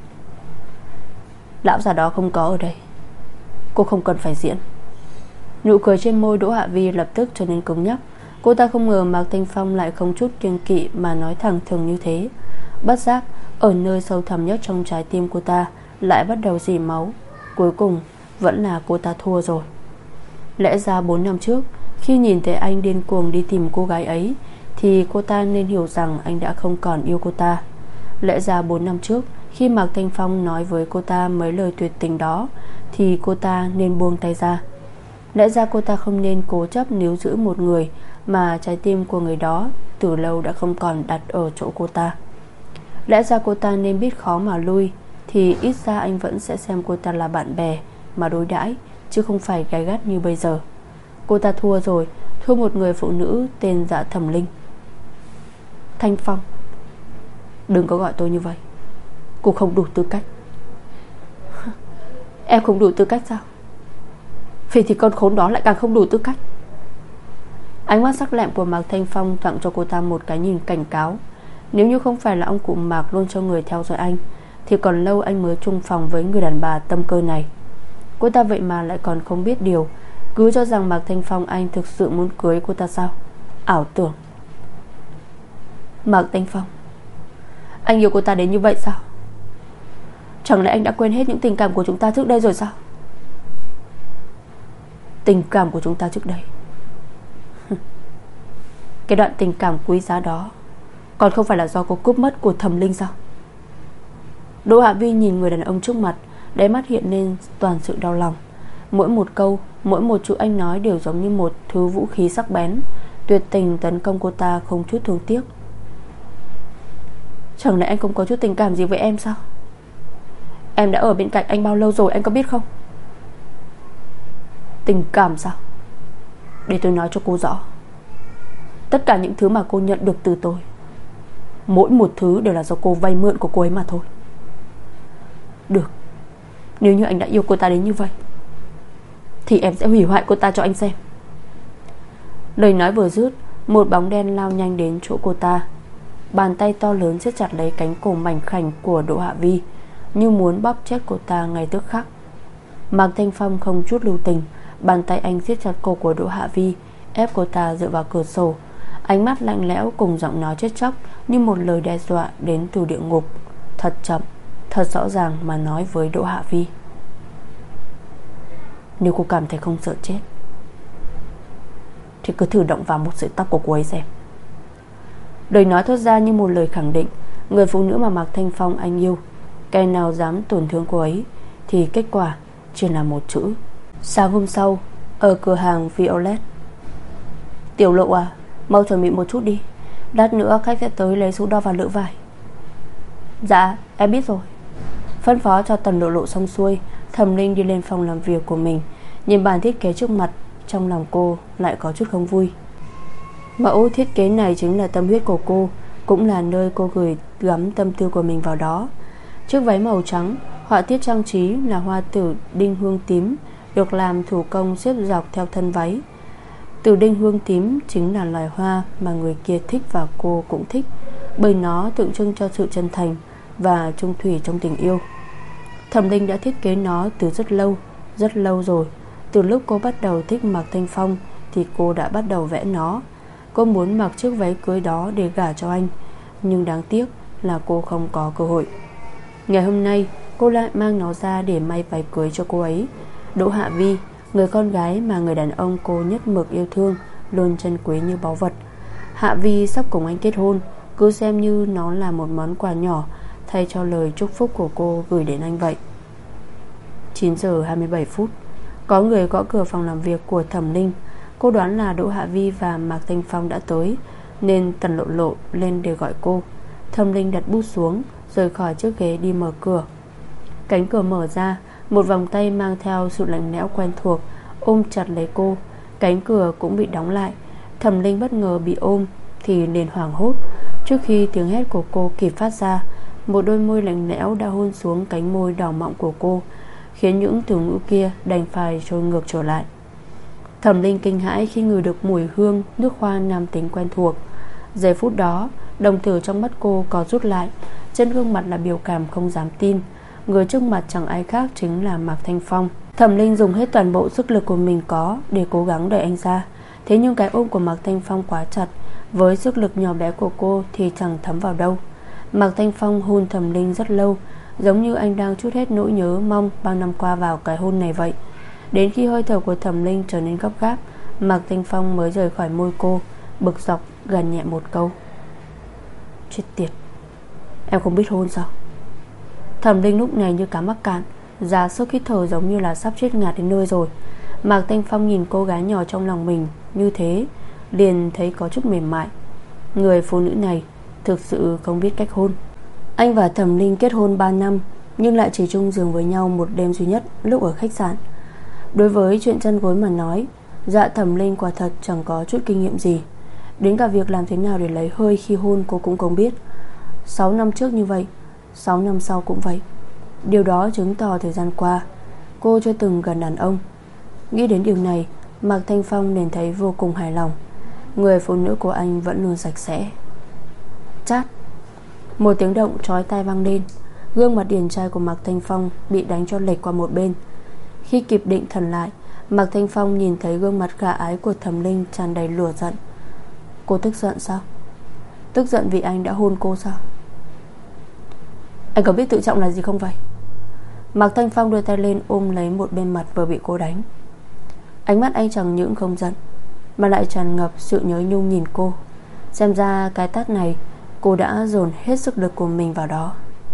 Lão già đó không có ở đây, cô không cần phải diễn. Nụ cười trên môi Đỗ Hạ Vi lập tức trở nên cứng nhắc. Cô ta không ngờ Mạc Thanh Phong lại không chút kiêng kỵ mà nói thẳng thừng như thế. Bất giác ở nơi sâu thẳm nhất trong trái tim cô ta lại bắt đầu rỉ máu. Cuối cùng vẫn là cô ta thua rồi. Lẽ ra bốn năm trước, khi nhìn thấy anh điên cuồng đi tìm cô gái ấy, thì cô ta nên hiểu rằng anh đã không còn yêu cô ta. Lẽ ra bốn năm trước, khi Mạc Thanh Phong nói với cô ta mấy lời tuyệt tình đó, thì cô ta nên buông tay ra. Lẽ ra cô ta không nên cố chấp níu giữ một người mà trái tim của người đó từ lâu đã không còn đặt ở chỗ cô ta. Lẽ ra cô ta nên biết khó mà lui, thì ít ra anh vẫn sẽ xem cô ta là bạn bè mà đối đãi, chứ không phải gay gắt như bây giờ. Cô ta thua rồi, thua một người phụ nữ tên Dạ Thẩm Linh. Thanh Phong, đừng có gọi tôi như vậy, cô không đủ tư cách. Em không đủ tư cách sao? Vì thì con khốn đó lại càng không đủ tư cách. Ánh mắt sắc lẹm của Mạc Thanh Phong tặng cho cô ta một cái nhìn cảnh cáo. Nếu như không phải là ông cụ Mạc luôn cho người theo dõi anh, thì còn lâu anh mới chung phòng với người đàn bà tâm cơ này. Cô ta vậy mà lại còn không biết điều, cứ cho rằng Mạc Thanh Phong anh thực sự muốn cưới cô ta sao? Ảo tưởng. Mạc Thanh Phong, anh yêu cô ta đến như vậy sao? Chẳng lẽ anh đã quên hết những tình cảm của chúng ta trước đây rồi sao? Tình cảm của chúng ta trước đây, cái đoạn tình cảm quý giá đó còn không phải là do cô cướp mất của Thẩm Linh sao? Đỗ Hạ Vi nhìn người đàn ông trước mặt, đáy mắt hiện lên toàn sự đau lòng. Mỗi một câu, mỗi một chữ anh nói đều giống như một thứ vũ khí sắc bén, tuyệt tình tấn công cô ta không chút thương tiếc. Chẳng lẽ anh không có chút tình cảm gì với em sao? Em đã ở bên cạnh anh bao lâu rồi anh có biết không? Tình cảm sao? Để tôi nói cho cô rõ. Tất cả những thứ mà cô nhận được từ tôi, mỗi một thứ đều là do cô vay mượn của cô ấy mà thôi. Được, nếu như anh đã yêu cô ta đến như vậy, thì em sẽ hủy hoại cô ta cho anh xem. Lời nói vừa dứt, một bóng đen lao nhanh đến chỗ cô ta. Bàn tay to lớn siết chặt lấy cánh cổ mảnh khảnh của Đỗ Hạ Vi, như muốn bóp chết cô ta ngay tức khắc. Mạc Thanh Phong không chút lưu tình, bàn tay anh siết chặt cổ của Đỗ Hạ Vi, ép cô ta dựa vào cửa sổ. Ánh mắt lạnh lẽo cùng giọng nói chết chóc như một lời đe dọa đến từ địa ngục. Thật chậm, thật rõ ràng mà nói với Đỗ Hạ Vi. Nếu cô cảm thấy không sợ chết, thì cứ thử động vào một sợi tóc của cô ấy xem. Lời nói thốt ra như một lời khẳng định. Người phụ nữ mà Mạc Thanh Phong anh yêu, kẻ nào dám tổn thương cô ấy, thì kết quả chỉ là một chữ. Sáng hôm sau, ở cửa hàng Violet. Tiểu Lộ à, mau chuẩn bị một chút đi, lát nữa khách sẽ tới lấy số đo và lựa vải. Dạ em biết rồi. Phân phó cho Tần Lộ Lộ xong xuôi, Thẩm Linh đi lên phòng làm việc của mình. Nhìn bản thiết kế trước mặt, trong lòng cô lại có chút không vui. Mẫu thiết kế này chính là tâm huyết của cô, cũng là nơi cô gửi gắm tâm tư của mình vào đó. Chiếc váy màu trắng, họa tiết trang trí là hoa tử đinh hương tím, được làm thủ công xếp dọc theo thân váy. Tử đinh hương tím chính là loài hoa mà người kia thích và cô cũng thích, bởi nó tượng trưng cho sự chân thành và trung thủy trong tình yêu. Thẩm Linh đã thiết kế nó từ rất lâu, rất lâu rồi. Từ lúc cô bắt đầu thích Mạc Thanh Phong thì cô đã bắt đầu vẽ nó. Cô muốn mặc chiếc váy cưới đó để gả cho anh, nhưng đáng tiếc là cô không có cơ hội. Ngày hôm nay cô lại mang nó ra để may váy cưới cho cô ấy. Đỗ Hạ Vi, người con gái mà người đàn ông cô nhất mực yêu thương, luôn trân quý như báu vật. Hạ Vi sắp cùng anh kết hôn, cứ xem như nó là một món quà nhỏ thay cho lời chúc phúc của cô gửi đến anh vậy. Chín giờ hai mươi bảy phút, có người gõ cửa phòng làm việc của Thẩm Linh. Cô đoán là Đỗ Hạ Vi và Mạc Thanh Phong đã tới, nên Tần Lộ Lộ lên để gọi cô. Thẩm Linh đặt bút xuống, rời khỏi chiếc ghế đi mở cửa. Cánh cửa mở ra, Một vòng tay mang theo sự lạnh lẽo quen thuộc ôm chặt lấy cô. Cánh cửa cũng bị đóng lại. Thẩm Linh bất ngờ bị ôm thì liền hoảng hốt. Trước khi tiếng hét của cô kịp phát ra, một đôi môi lạnh lẽo đã hôn xuống cánh môi đỏ mọng của cô, khiến những từ ngữ kia đành phải trôi ngược trở lại. Thẩm Linh kinh hãi khi ngửi được mùi hương nước hoa nam tính quen thuộc. Giây phút đó, đồng tử trong mắt cô có rút lại. Trên gương mặt là biểu cảm không dám tin. Người trước mặt chẳng ai khác chính là Mạc Thanh Phong. Thẩm Linh dùng hết toàn bộ sức lực của mình có để cố gắng đẩy anh ra. Thế nhưng cái ôm của Mạc Thanh Phong quá chặt, với sức lực nhỏ bé của cô thì chẳng thấm vào đâu. Mạc Thanh Phong hôn Thẩm Linh rất lâu, giống như anh đang trút hết nỗi nhớ mong bao năm qua vào cái hôn này vậy. Đến khi hơi thở của Thẩm Linh trở nên gấp gáp, Mạc Thanh Phong mới rời khỏi môi cô, bực dọc gằn nhẹ một câu: chết tiệt, em không biết hôn sao? Thẩm Linh lúc này như cá mắc cạn, ra sức hít thở giống như là sắp chết ngạt đến nơi rồi. Mạc Thanh Phong nhìn cô gái nhỏ trong lòng mình như thế, liền thấy có chút mềm mại. Người phụ nữ này thực sự không biết cách hôn. Anh và Thẩm Linh kết hôn ba năm, nhưng lại chỉ chung giường với nhau một đêm duy nhất lúc ở khách sạn. Đối với chuyện chân gối mà nói, dạ Thẩm Linh quả thật chẳng có chút kinh nghiệm gì. Đến cả việc làm thế nào để lấy hơi khi hôn cô cũng không biết. Sáu năm trước như vậy, sáu năm sau cũng vậy. Điều đó chứng tỏ thời gian qua cô chưa từng gần đàn ông. Nghĩ đến điều này, Mạc Thanh Phong liền thấy vô cùng hài lòng. Người phụ nữ của anh vẫn luôn sạch sẽ. Chát. Một tiếng động chói tai vang lên. Gương mặt điển trai của Mạc Thanh Phong bị đánh cho lệch qua một bên. Khi kịp định thần lại, Mạc Thanh Phong nhìn thấy gương mặt khả ái của Thẩm Linh tràn đầy lửa giận. Cô tức giận sao? Tức giận vì anh đã hôn cô sao? Anh có biết tự trọng là gì không vậy? Mạc Thanh Phong đưa tay lên ôm lấy một bên mặt vừa bị cô đánh. Ánh mắt anh chẳng những không giận, mà lại tràn ngập sự nhớ nhung nhìn cô. Xem ra cái tát này cô đã dồn hết sức lực của mình vào đó.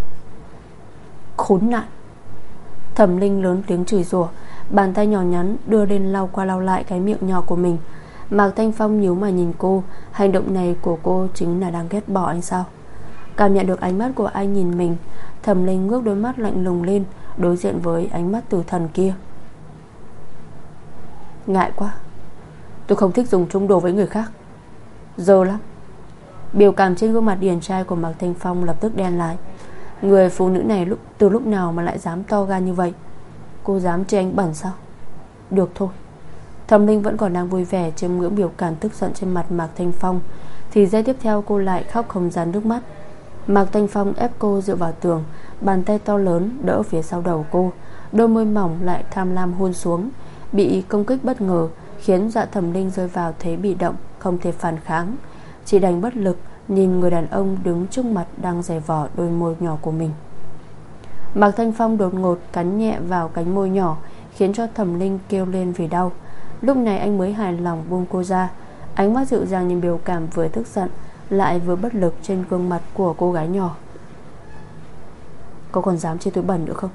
Khốn nạn! Thẩm Linh lớn tiếng chửi rủa, bàn tay nhỏ nhắn đưa lên lau qua lau lại cái miệng nhỏ của mình. Mạc Thanh Phong nhíu mà nhìn cô. Hành động này của cô chính là đang ghét bỏ anh sao? Cảm nhận được ánh mắt của anh nhìn mình, Thẩm Linh ngước đôi mắt lạnh lùng lên, đối diện với ánh mắt tử thần kia. Ngại quá, tôi không thích dùng chung đồ với người khác. Giờ lắm. Biểu cảm trên gương mặt điển trai của Mạc Thanh Phong lập tức đen lại. Người phụ nữ này lúc, từ lúc nào mà lại dám to gan như vậy? Cô dám chê anh bẩn sao? Được thôi. Thẩm Linh vẫn còn đang vui vẻ chiêm ngưỡng biểu cảm tức giận trên mặt Mạc Thanh Phong, thì giây tiếp theo cô lại khóc không dàn nước mắt. Mạc Thanh Phong ép cô dựa vào tường, bàn tay to lớn đỡ phía sau đầu cô. Đôi môi mỏng lại tham lam hôn xuống. Bị công kích bất ngờ khiến dạ Thẩm Linh rơi vào thế bị động, không thể phản kháng, chỉ đành bất lực nhìn người đàn ông đứng trước mặt đang giày vò đôi môi nhỏ của mình. Mạc Thanh Phong đột ngột cắn nhẹ vào cánh môi nhỏ, khiến cho Thẩm Linh kêu lên vì đau. Lúc này anh mới hài lòng buông cô ra. Ánh mắt dịu dàng nhìn biểu cảm vừa tức giận lại vừa bất lực trên gương mặt của cô gái nhỏ. Có còn dám chê tôi bẩn nữa không?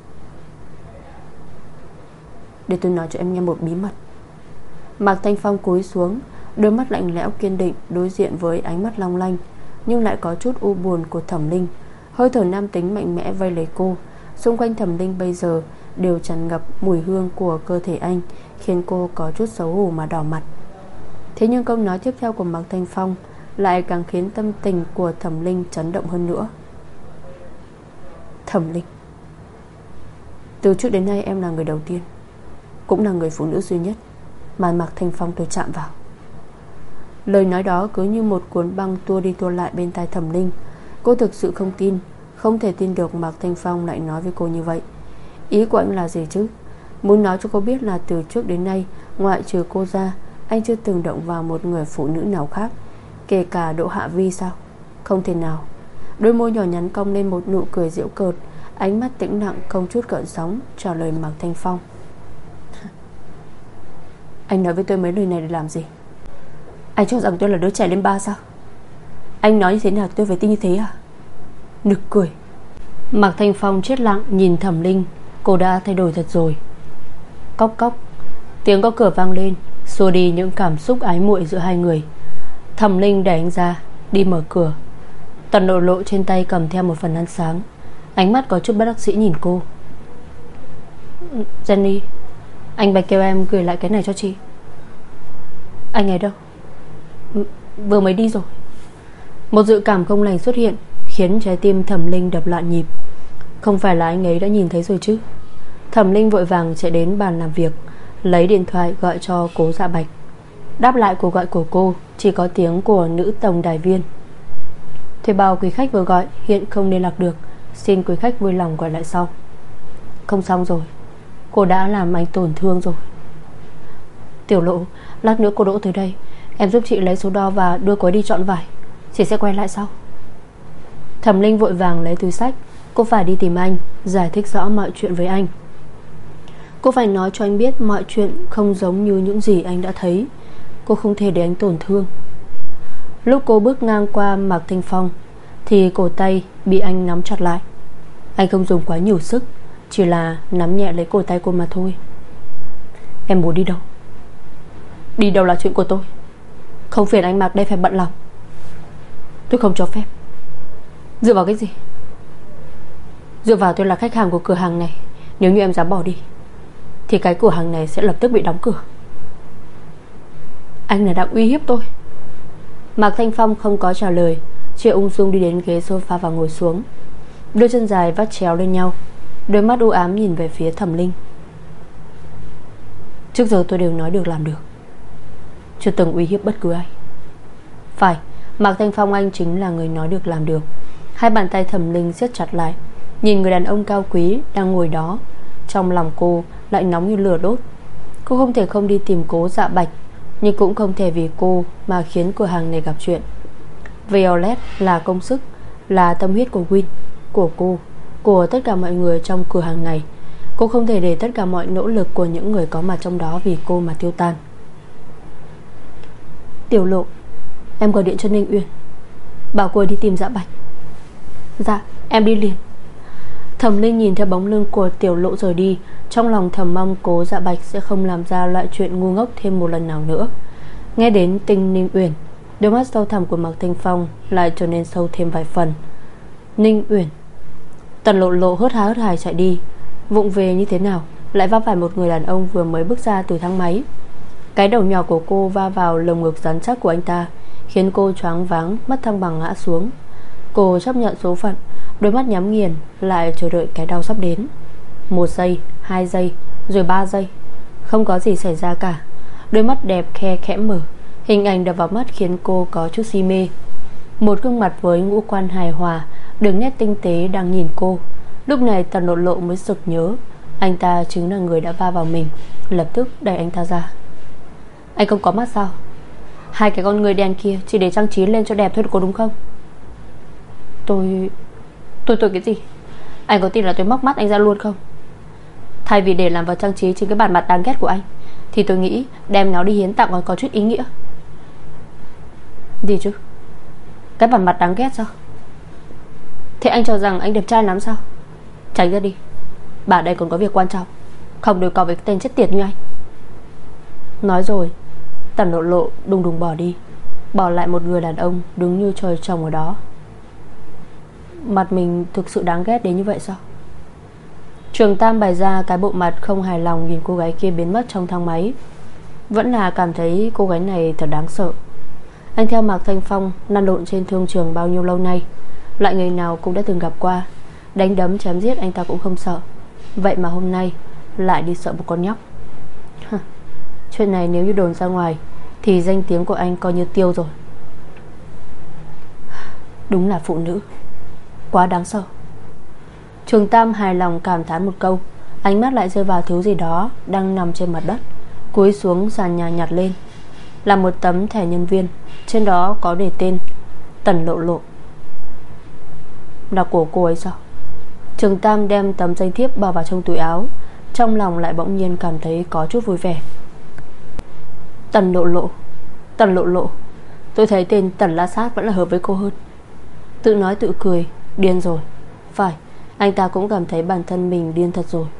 Để tôi nói cho em nghe một bí mật. Mạc Thanh Phong cúi xuống, đôi mắt lạnh lẽo kiên định đối diện với ánh mắt long lanh nhưng lại có chút u buồn của Thẩm Linh. Hơi thở nam tính mạnh mẽ vây lấy cô. Xung quanh Thẩm Linh bây giờ đều tràn ngập mùi hương của cơ thể anh, khiến cô có chút xấu hổ mà đỏ mặt. Thế nhưng câu nói tiếp theo của Mạc Thanh Phong lại càng khiến tâm tình của Thẩm Linh chấn động hơn nữa. Thẩm Linh, từ trước đến nay em là người đầu tiên, cũng là người phụ nữ duy nhất mà Mạc Thanh Phong tôi chạm vào. Lời nói đó cứ như một cuốn băng tua đi tua lại bên tai Thẩm Linh. Cô thực sự không tin, không thể tin được Mạc Thanh Phong lại nói với cô như vậy. Ý của anh là gì chứ? Muốn nói cho cô biết là từ trước đến nay, ngoại trừ cô ra, anh chưa từng động vào một người phụ nữ nào khác, kể cả Đỗ Hạ Vi sao? Không thể nào. Đôi môi nhỏ nhắn cong lên một nụ cười giễu cợt, ánh mắt tĩnh lặng không chút gợn sóng trả lời Mạc Thanh Phong. Anh nói với tôi mấy lời này để làm gì? Anh cho rằng tôi là đứa trẻ lên ba sao? Anh nói như thế nào tôi phải tin như thế à? Nực cười. Mạc Thanh Phong chết lặng nhìn Thẩm Linh. Cô đã thay đổi thật rồi. Cốc cốc. Tiếng có cửa vang lên, xua đi những cảm xúc ái muội giữa hai người. Thẩm Linh đẩy anh ra, đi mở cửa. Tần Lộ Lộ trên tay cầm theo một phần ăn sáng, ánh mắt có chút bất đắc dĩ nhìn cô. Jenny, anh Bạch kêu em gửi lại cái này cho chị. Anh ấy đâu? Vừa mới đi rồi. Một dự cảm không lành xuất hiện, khiến trái tim Thẩm Linh đập loạn nhịp. Không phải là anh ấy đã nhìn thấy rồi chứ? Thẩm Linh vội vàng chạy đến bàn làm việc, lấy điện thoại gọi cho Cố Dạ Bạch. Đáp lại cuộc gọi của cô chỉ có tiếng của nữ tổng đài viên. Thuê bao quý khách vừa gọi hiện không liên lạc được, xin quý khách vui lòng gọi lại sau. Không xong rồi, cô đã làm anh tổn thương rồi. Tiểu Lộ, lát nữa cô Đỗ tới đây, em giúp chị lấy số đo và đưa cô ấy đi chọn vải. Chị sẽ quay lại sau. Thẩm Linh vội vàng lấy túi xách. Cô phải đi tìm anh, giải thích rõ mọi chuyện với anh. Cô phải nói cho anh biết mọi chuyện không giống như những gì anh đã thấy. Cô không thể để anh tổn thương. Lúc cô bước ngang qua Mạc Thanh Phong thì cổ tay bị anh nắm chặt lại. Anh không dùng quá nhiều sức, chỉ là nắm nhẹ lấy cổ tay cô mà thôi. Em muốn đi đâu? Đi đâu là chuyện của tôi, không phiền anh Mạc đây phải bận lòng. Tôi không cho phép. Dựa vào cái gì? Dựa vào tôi là khách hàng của cửa hàng này. Nếu như em dám bỏ đi thì cái cửa hàng này sẽ lập tức bị đóng cửa. Anh là đang uy hiếp tôi. Mạc Thanh Phong không có trả lời, chỉ ung dung đi đến ghế sofa và ngồi xuống, đôi chân dài vắt chéo lên nhau, đôi mắt u ám nhìn về phía Thẩm Linh. Trước giờ tôi đều nói được làm được, chưa từng uy hiếp bất cứ ai. Phải, Mạc Thanh Phong anh chính là người nói được làm được. Hai bàn tay Thẩm Linh siết chặt lại, nhìn người đàn ông cao quý đang ngồi đó. Trong lòng cô lại nóng như lửa đốt. Cô không thể không đi tìm Cố Dạ Bạch, nhưng cũng không thể vì cô mà khiến cửa hàng này gặp chuyện. Violet là công sức, là tâm huyết của Win, của cô, của tất cả mọi người trong cửa hàng này. Cô không thể để tất cả mọi nỗ lực của những người có mặt trong đó vì cô mà tiêu tan. Tiểu Lộ, em gọi điện cho Ninh Uyên, bảo cô ấy đi tìm Dạ Bạch. Dạ, em đi liền. Thẩm Linh nhìn theo bóng lưng của Tiểu Lộ rời đi, trong lòng thầm mong Cố Dạ Bạch sẽ không làm ra loại chuyện ngu ngốc thêm một lần nào nữa. Nghe đến tên Ninh Uyển, đôi mắt sâu thẳm của Mạc Thanh Phong lại trở nên sâu thêm vài phần. Ninh Uyển. Tần Lộ Lộ hớt há hớt hải chạy đi. Vụng về như thế nào lại va phải một người đàn ông vừa mới bước ra từ thang máy. Cái đầu nhỏ của cô va vào lồng ngực rắn chắc của anh ta, khiến cô choáng váng, mất thăng bằng ngã xuống. Cô chấp nhận số phận, đôi mắt nhắm nghiền, lại chờ đợi cái đau sắp đến. Một giây, hai giây, rồi ba giây, không có gì xảy ra cả. Đôi mắt đẹp khe khẽ mở, hình ảnh đập vào mắt khiến cô có chút si mê. Một gương mặt với ngũ quan hài hòa, đường nét tinh tế đang nhìn cô. Lúc này Tần Lộ Lộ mới sực nhớ anh ta chính là người đã va vào mình, lập tức đẩy anh ta ra. Anh không có mắt sao? Hai cái con người đen kia chỉ để trang trí lên cho đẹp thôi, có đúng không? Tôi... Tôi tôi cái gì? Anh có tin là tôi móc mắt anh ra luôn không? Thay vì để làm vật trang trí trên cái bàn mặt đáng ghét của anh, thì tôi nghĩ đem nó đi hiến tặng còn có chút ý nghĩa. Gì chứ? Cái bàn mặt đáng ghét sao? Thế anh cho rằng anh đẹp trai lắm sao? Tránh ra đi, bà đây còn có việc quan trọng, không đối co với cái tên chết tiệt như anh. Nói rồi, Tần Lộ Lộ đùng đùng bỏ đi, bỏ lại một người đàn ông đứng như trời trồng ở đó. Mặt mình thực sự đáng ghét đến như vậy sao? Trường Tam bày ra cái bộ mặt không hài lòng nhìn cô gái kia biến mất trong thang máy. Vẫn là cảm thấy cô gái này thật đáng sợ. Anh theo Mạc Thanh Phong lăn lộn trên thương trường bao nhiêu lâu nay, loại người nào cũng đã từng gặp qua. Đánh đấm chém giết anh ta cũng không sợ, vậy mà hôm nay lại đi sợ một con nhóc. Chuyện này nếu như đồn ra ngoài thì danh tiếng của anh coi như tiêu rồi. Đúng là phụ nữ, quá đáng sợ. Trường Tam hài lòng cảm thán một câu, ánh mắt lại rơi vào thứ gì đó đang nằm trên mặt đất, cúi xuống sàn nhà nhặt lên. Là một tấm thẻ nhân viên, trên đó có để tên Tần Lộ Lộ. Là của cô ấy sao? Trường Tam đem tấm danh thiếp bỏ vào trong túi áo, trong lòng lại bỗng nhiên cảm thấy có chút vui vẻ. Tần Lộ Lộ, Tần Lộ Lộ, tôi thấy tên Tần La Sát vẫn là hợp với cô hơn. Tự nói tự cười, điên rồi. Phải, anh ta cũng cảm thấy bản thân mình điên thật rồi.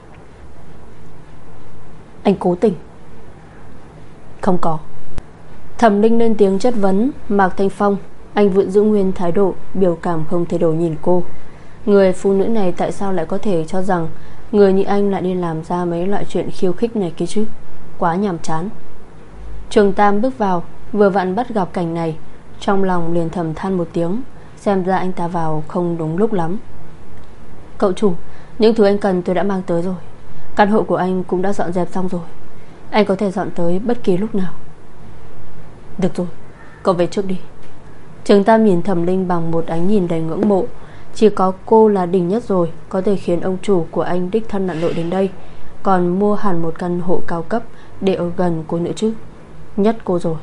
Anh cố tình. Không có. Thẩm Linh lên tiếng chất vấn Mạc Thanh Phong. Anh vẫn giữ nguyên thái độ, biểu cảm không thay đổi nhìn cô. Người phụ nữ này tại sao lại có thể cho rằng Người như anh lại đi làm ra mấy loại chuyện khiêu khích này kia chứ, quá nhàm chán. Trường Tam bước vào, vừa vặn bắt gặp cảnh này, trong lòng liền thầm than một tiếng. Xem ra anh ta vào không đúng lúc lắm. Cậu chủ, những thứ anh cần tôi đã mang tới rồi. Căn hộ của anh cũng đã dọn dẹp xong rồi. Anh có thể dọn tới bất kỳ lúc nào. Được rồi, cậu về trước đi. Trường Tam nhìn Thẩm Linh bằng một ánh nhìn đầy ngưỡng mộ. Chỉ có cô là đỉnh nhất rồi, có thể khiến ông chủ của anh đích thân lặn lội đến đây, còn mua hẳn một căn hộ cao cấp để ở gần cô nữa chứ. Nhất cô rồi.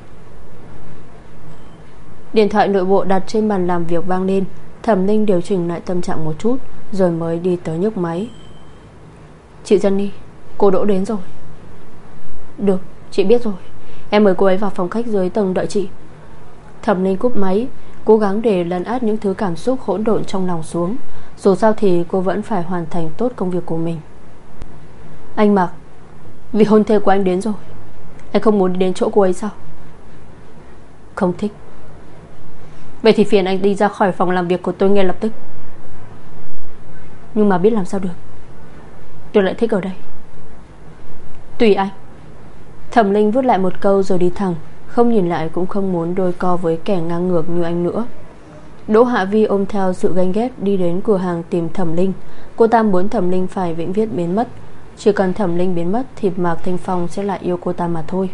Điện thoại nội bộ đặt trên bàn làm việc vang lên. Thẩm Linh điều chỉnh lại tâm trạng một chút, rồi mới đi tới nhấc máy. Chị Jenny, cô Đỗ đến rồi. Được, chị biết rồi. Em mời cô ấy vào phòng khách dưới tầng đợi chị. Thẩm Linh cúp máy, cố gắng để lấn át những thứ cảm xúc hỗn độn trong lòng xuống. Dù sao thì cô vẫn phải hoàn thành tốt công việc của mình. Anh Mạc, vị hôn thê của anh đến rồi. Anh không muốn đi đến chỗ cô ấy sao? Không thích. Vậy thì phiền anh đi ra khỏi phòng làm việc của tôi ngay lập tức. Nhưng mà biết làm sao được, tôi lại thích ở đây. Tùy anh. Thẩm Linh vút lại một câu rồi đi thẳng, không nhìn lại cũng không muốn đôi co với kẻ ngang ngược như anh nữa. Đỗ Hạ Vi ôm theo sự ganh ghét đi đến cửa hàng tìm Thẩm Linh. Cô ta muốn Thẩm Linh phải vĩnh viễn biến mất. Chỉ cần Thẩm Linh biến mất thì Mạc Thanh Phong sẽ lại yêu cô ta mà thôi.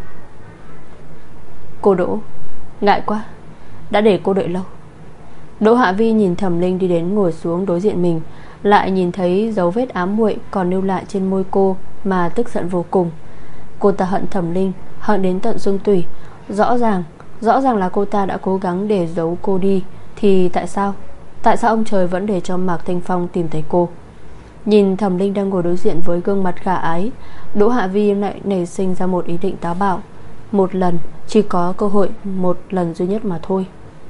Cô Đỗ, ngại quá, đã để cô đợi lâu. Đỗ Hạ Vi nhìn Thẩm Linh đi đến ngồi xuống đối diện mình, lại nhìn thấy dấu vết ám muội còn lưu lại trên môi cô mà tức giận vô cùng. Cô ta hận Thẩm Linh, hận đến tận xương tủy. Rõ ràng, rõ ràng là cô ta đã cố gắng để giấu cô đi, thì tại sao Tại sao ông trời vẫn để cho Mạc Thanh Phong tìm thấy cô? Nhìn Thẩm Linh đang ngồi đối diện với gương mặt khả ái, Đỗ Hạ Vi lại nảy sinh ra một ý định táo bạo. Một lần, chỉ có cơ hội một lần duy nhất mà thôi.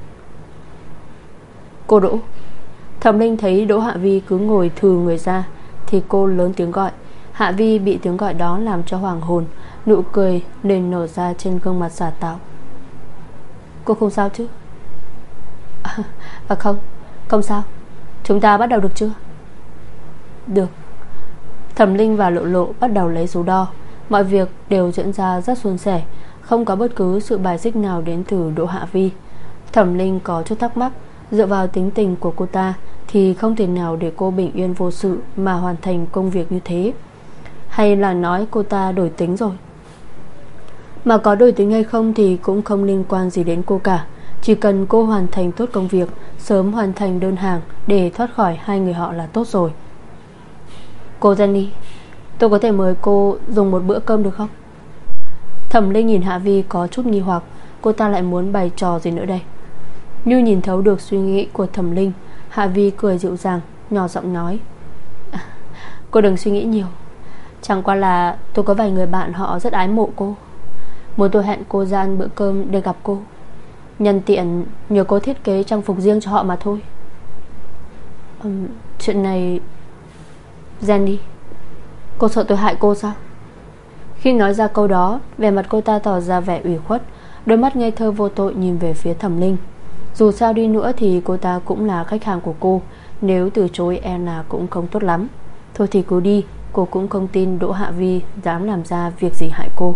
Cô Đỗ. Thẩm Linh thấy Đỗ Hạ Vi cứ ngồi thừ người ra thì cô lớn tiếng gọi. Hạ Vi bị tiếng gọi đó làm cho hoàng hồn, nụ cười liền nở ra trên gương mặt giả tạo. Cô không sao chứ? À, à không, không sao. Chúng ta bắt đầu được chưa? Được. Thẩm Linh và Lộ Lộ bắt đầu lấy số đo. Mọi việc đều diễn ra rất suôn sẻ, không có bất cứ sự bài xích nào đến từ Đỗ Hạ Vi. Thẩm Linh có chút thắc mắc, dựa vào tính tình của cô ta thì không thể nào để cô bình yên vô sự mà hoàn thành công việc như thế. Hay là nói cô ta đổi tính rồi? Mà có đổi tính hay không thì cũng không liên quan gì đến cô cả. Chỉ cần cô hoàn thành tốt công việc, sớm hoàn thành đơn hàng để thoát khỏi hai người họ là tốt rồi. Cô Jenny, tôi có thể mời cô dùng một bữa cơm được không? Thẩm Linh nhìn Hạ Vi có chút nghi hoặc. Cô ta lại muốn bày trò gì nữa đây? Như nhìn thấu được suy nghĩ của Thẩm Linh, Hạ Vi cười dịu dàng, nhỏ giọng nói, à, cô đừng suy nghĩ nhiều. Chẳng qua là tôi có vài người bạn họ rất ái mộ cô, muốn tôi hẹn cô ra ăn bữa cơm để gặp cô, nhân tiện nhờ cô thiết kế trang phục riêng cho họ mà thôi. uhm, Chuyện này... Jenny, cô sợ tôi hại cô sao? Khi nói ra câu đó, vẻ mặt cô ta tỏ ra vẻ ủy khuất, đôi mắt ngây thơ vô tội nhìn về phía Thẩm Linh. Dù sao đi nữa thì cô ta cũng là khách hàng của cô, nếu từ chối e là cũng không tốt lắm. Thôi thì cứ đi, cô cũng không tin Đỗ Hạ Vi dám làm ra việc gì hại cô.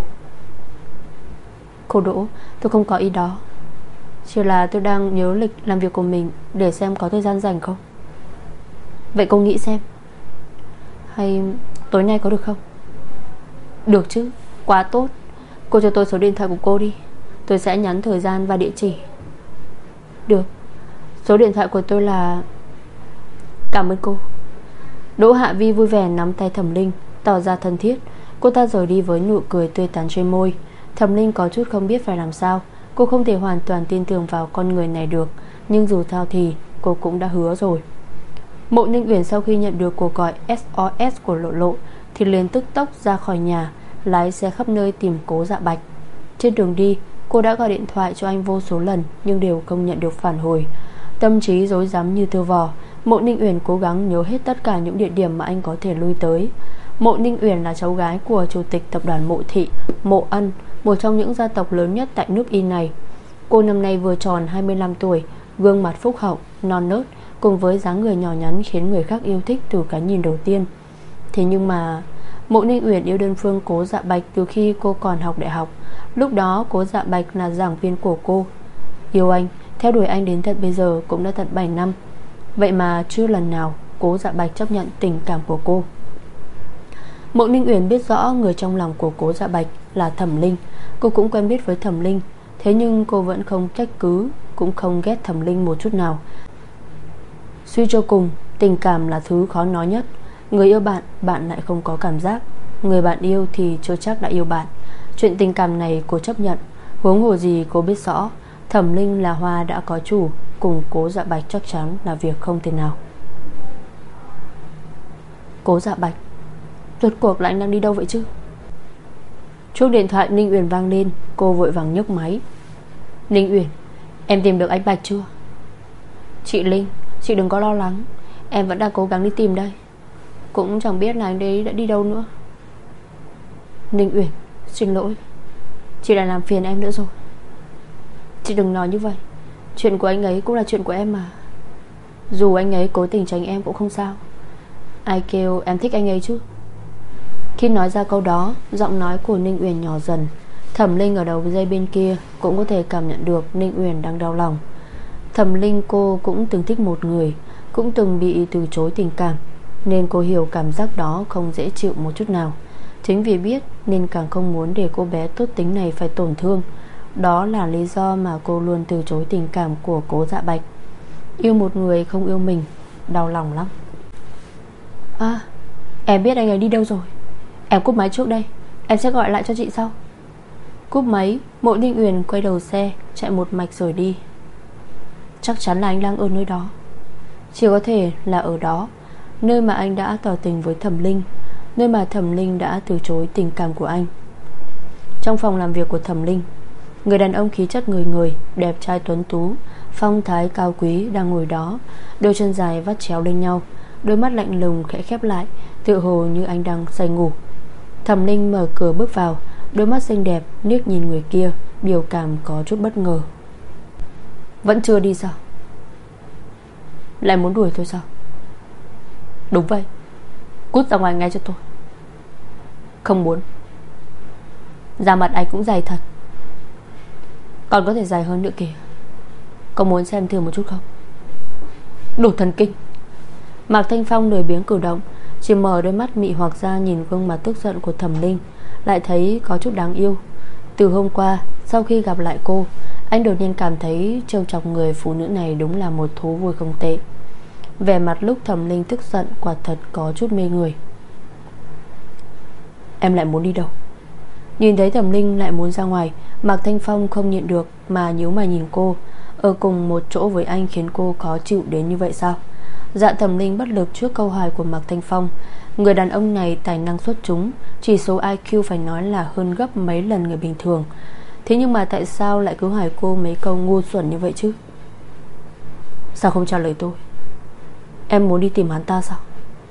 Cô Đỗ, tôi không có ý đó. Chỉ là tôi đang nhớ lịch làm việc của mình để xem có thời gian rảnh không. Vậy cô nghĩ xem, hay tối nay có được không? Được chứ, quá tốt. Cô cho tôi số điện thoại của cô đi, tôi sẽ nhắn thời gian và địa chỉ. Được, số điện thoại của tôi là... Cảm ơn cô. Đỗ Hạ Vi vui vẻ nắm tay Thẩm Linh, tỏ ra thân thiết. Cô ta rời đi với nụ cười tươi tắn trên môi. Thẩm Linh có chút không biết phải làm sao. Cô không thể hoàn toàn tin tưởng vào con người này được, nhưng dù sao thì cô cũng đã hứa rồi. Mộ Ninh Uyển sau khi nhận được cuộc gọi ét o ét của Lộ Lộ thì liền tức tốc ra khỏi nhà, lái xe khắp nơi tìm Cố Dạ Bạch. Trên đường đi, cô đã gọi điện thoại cho anh vô số lần nhưng đều không nhận được phản hồi. Tâm trí rối rắm như tơ vò, Mộ Ninh Uyển cố gắng nhớ hết tất cả những địa điểm mà anh có thể lui tới. Mộ Ninh Uyển là cháu gái của chủ tịch tập đoàn Mộ Thị, Mộ Ân, một trong những gia tộc lớn nhất tại nước Y này. Cô năm nay vừa tròn hai mươi lăm tuổi, gương mặt phúc hậu, non nớt, cùng với dáng người nhỏ nhắn khiến người khác yêu thích từ cái nhìn đầu tiên. Thế nhưng mà Mộ Ninh Uyển yêu đơn phương Cố Dạ Bạch từ khi cô còn học đại học. Lúc đó Cố Dạ Bạch là giảng viên của cô. Yêu anh, theo đuổi anh đến tận bây giờ cũng đã tận bảy năm. Vậy mà chưa lần nào Cố Dạ Bạch chấp nhận tình cảm của cô. Mộ Ninh Uyển biết rõ người trong lòng của Cố Dạ Bạch là Thẩm Linh. Cô cũng quen biết với Thẩm Linh. Thế nhưng cô vẫn không trách cứ, cũng không ghét Thẩm Linh một chút nào. Suy cho cùng, tình cảm là thứ khó nói nhất. Người yêu bạn, bạn lại không có cảm giác. Người bạn yêu thì chưa chắc đã yêu bạn. Chuyện tình cảm này cô chấp nhận. Huống hồ gì cô biết rõ Thẩm Linh là hoa đã có chủ, cùng Cố Dạ Bạch chắc chắn là việc không thể nào. Cố Dạ Bạch, rốt cuộc là anh đang đi đâu vậy chứ? Chuông điện thoại Ninh Uyển vang lên. Cô vội vàng nhấc máy. Ninh Uyển, em tìm được anh Bạch chưa? Chị Linh, chị đừng có lo lắng, em vẫn đang cố gắng đi tìm đây. Cũng chẳng biết là anh đấy đã đi đâu nữa. Ninh Uyển, xin lỗi, chị đã làm phiền em nữa rồi. Chị đừng nói như vậy. Chuyện của anh ấy cũng là chuyện của em mà. Dù anh ấy cố tình tránh em cũng không sao. Ai kêu em thích anh ấy chứ? Khi nói ra câu đó, giọng nói của Ninh Uyển nhỏ dần. Thẩm Linh ở đầu dây bên kia cũng có thể cảm nhận được Ninh Uyển đang đau lòng. Thẩm Linh cô cũng từng thích một người, cũng từng bị từ chối tình cảm, nên cô hiểu cảm giác đó không dễ chịu một chút nào. Chính vì biết nên càng không muốn để cô bé tốt tính này phải tổn thương. Đó là lý do mà cô luôn từ chối tình cảm của Cố Dạ Bạch. Yêu một người không yêu mình, đau lòng lắm. À, em biết anh ấy đi đâu rồi. Em cúp máy trước đây, em sẽ gọi lại cho chị sau. Cúp máy, Mộ Ninh Uyển quay đầu xe, chạy một mạch rồi đi. Chắc chắn là anh đang ở nơi đó. Chỉ có thể là ở đó, nơi mà anh đã tỏ tình với Thẩm Linh, nơi mà Thẩm Linh đã từ chối tình cảm của anh. Trong phòng làm việc của Thẩm Linh, người đàn ông khí chất người người, đẹp trai tuấn tú, phong thái cao quý đang ngồi đó, đôi chân dài vắt chéo lên nhau, đôi mắt lạnh lùng khẽ khép lại, tựa hồ như anh đang say ngủ. Thẩm Linh mở cửa bước vào, đôi mắt xinh đẹp liếc nhìn người kia, biểu cảm có chút bất ngờ. Vẫn chưa đi sao? Lại muốn đuổi tôi sao? Đúng vậy, cút ra ngoài ngay cho tôi. Không muốn. Da mặt anh cũng dày thật, còn có thể dài hơn nữa kìa. Có muốn xem thử một chút không? Đồ thần kinh. Mạc Thanh Phong lười biếng cử động, chỉ mở đôi mắt mị hoặc ra nhìn gương mặt tức giận của Thẩm Linh, lại thấy có chút đáng yêu. Từ hôm qua, sau khi gặp lại cô, anh đột nhiên cảm thấy trêu chọc người phụ nữ này đúng là một thú vui không tệ. Vẻ mặt lúc Thẩm Linh tức giận quả thật có chút mê người. Em lại muốn đi đâu? Nhìn thấy Thẩm Linh lại muốn ra ngoài, Mạc Thanh Phong không nhịn được mà nhíu mày nhìn cô. Ở cùng một chỗ với anh khiến cô khó chịu đến như vậy sao? Dạ Thẩm Linh bất lực trước câu hỏi của Mạc Thanh Phong. Người đàn ông này tài năng xuất chúng, chỉ số I Q phải nói là hơn gấp mấy lần người bình thường. Thế nhưng mà tại sao lại cứ hỏi cô mấy câu ngu xuẩn như vậy chứ? Sao không trả lời tôi? Em muốn đi tìm hắn ta sao?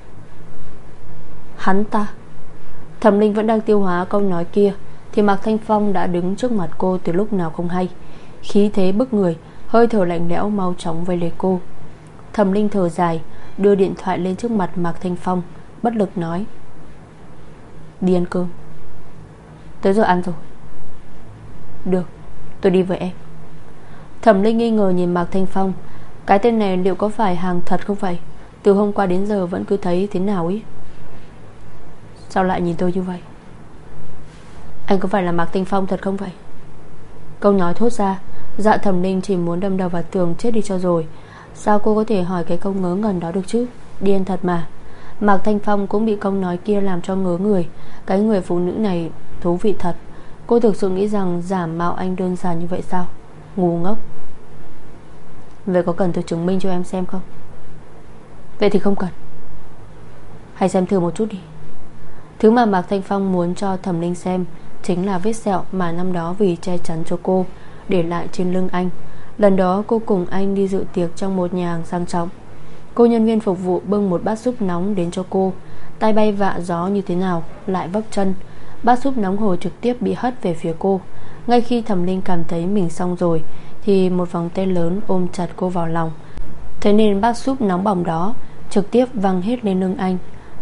Hắn ta? Thẩm Linh vẫn đang tiêu hóa câu nói kia thì Mạc Thanh Phong đã đứng trước mặt cô từ lúc nào không hay. Khí thế bức người, hơi thở lạnh lẽo mau chóng vây lấy cô. Thẩm Linh thở dài, đưa điện thoại lên trước mặt Mạc Thanh Phong, bất lực nói: Đi ăn cơm. Tới giờ ăn rồi. Được, tôi đi với em. Thẩm Linh nghi ngờ nhìn Mạc Thanh Phong. Cái tên này liệu có phải hàng thật không vậy? Từ hôm qua đến giờ vẫn cứ thấy thế nào ý. Sao lại nhìn tôi như vậy? Anh có phải là Mạc Thanh Phong thật không vậy? Câu nói thốt ra, dạ Thẩm Linh chỉ muốn đâm đầu vào tường chết đi cho rồi. Sao cô có thể hỏi cái câu ngớ ngẩn đó được chứ? Điên thật mà. Mạc Thanh Phong cũng bị câu nói kia làm cho ngớ người. Cái người phụ nữ này thú vị thật. Cô thực sự nghĩ rằng giả mạo anh đơn giản như vậy sao? Ngu ngốc. Vậy có cần tôi chứng minh cho em xem không? Vậy thì không cần. Hãy xem thử một chút đi. Thứ mà Mạc Thanh Phong muốn cho Thẩm Linh xem chính là vết sẹo mà năm đó vì che chắn cho cô để lại trên lưng anh. Lần đó cô cùng anh đi dự tiệc trong một nhà hàng sang trọng. Cô nhân viên phục vụ bưng một bát súp nóng đến cho cô. Tay bay vạ gió như thế nào lại vấp chân. Bát súp nóng hổi trực tiếp bị hất về phía cô. Ngay khi Thẩm Linh cảm thấy mình xong rồi thì một vòng tay lớn ôm chặt cô vào lòng. Thế nên bát súp nóng bỏng đó trực tiếp văng hết lên lưng anh.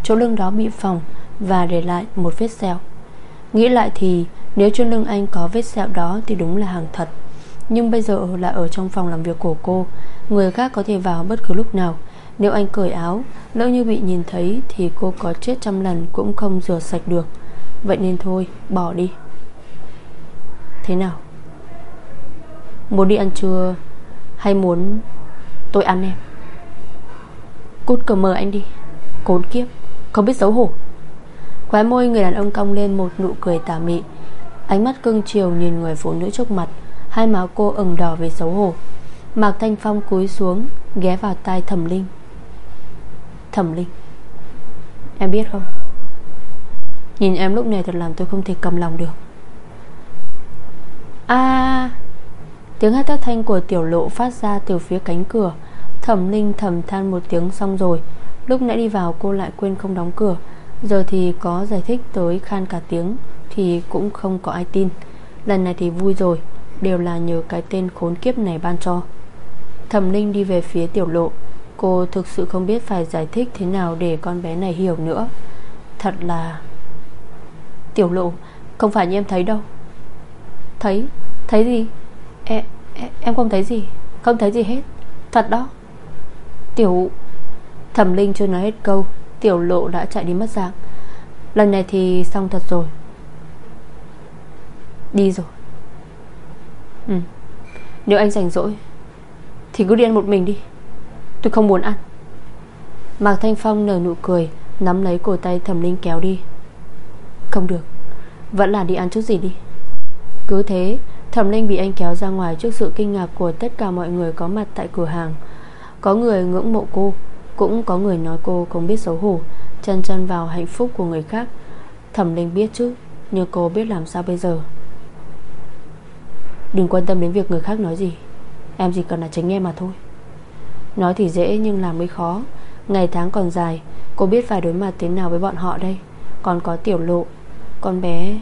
chỗ lưng đó bị phỏng và để lại một vết sẹo. Nghĩ lại thì nếu trên lưng anh có vết sẹo đó thì đúng là hàng thật. Nhưng bây giờ là ở trong phòng làm việc của cô, người khác có thể vào bất cứ lúc nào. Nếu anh cởi áo, lỡ như bị nhìn thấy thì cô có chết trăm lần cũng không rửa sạch được. Vậy nên thôi, bỏ đi. Thế nào? Muốn đi ăn trưa hay muốn tôi ăn em? Cút cờ mờ anh đi. Khốn kiếp, không biết xấu hổ. Khóe môi người đàn ông cong lên một nụ cười tà mị. Ánh mắt cưng chiều nhìn người phụ nữ trước mặt. Hai má cô ửng đỏ vì xấu hổ. Mạc Thanh Phong cúi xuống, ghé vào tai Thẩm Linh. Thẩm Linh, em biết không, nhìn em lúc này thật làm tôi không thể cầm lòng được. À, tiếng hát thất thanh của Tiểu Lộ phát ra từ phía cánh cửa. Thẩm Linh thầm than một tiếng xong rồi. Lúc nãy đi vào cô lại quên không đóng cửa. Giờ thì có giải thích tới khan cả tiếng thì cũng không có ai tin. Lần này thì vui rồi, đều là nhờ cái tên khốn kiếp này ban cho. Thẩm Linh đi về phía Tiểu Lộ. Cô thực sự không biết phải giải thích thế nào để con bé này hiểu nữa. Thật là... Tiểu Lộ, không phải như em thấy đâu. Thấy? Thấy gì? Em, em, em không thấy gì. Không thấy gì hết. Thật đó. Tiểu... Thẩm Linh chưa nói hết câu, Tiểu Lộ đã chạy đi mất dạng. Lần này thì xong thật rồi. Đi rồi. Ừ, nếu anh rảnh rỗi thì cứ đi ăn một mình đi. Tôi không muốn ăn. Mạc Thanh Phong nở nụ cười, nắm lấy cổ tay Thẩm Linh kéo đi. Không được, vẫn là đi ăn chút gì đi. Cứ thế Thẩm Linh bị anh kéo ra ngoài trước sự kinh ngạc của tất cả mọi người có mặt tại cửa hàng. Có người ngưỡng mộ cô, cũng có người nói cô không biết xấu hổ, chân chân vào hạnh phúc của người khác. Thẩm Linh biết chứ, nhưng cô biết làm sao bây giờ. Đừng quan tâm đến việc người khác nói gì, em chỉ cần là tránh nghe mà thôi. Nói thì dễ nhưng làm mới khó. Ngày tháng còn dài, cô biết phải đối mặt thế nào với bọn họ đây. Còn có Tiểu Lộ, con bé.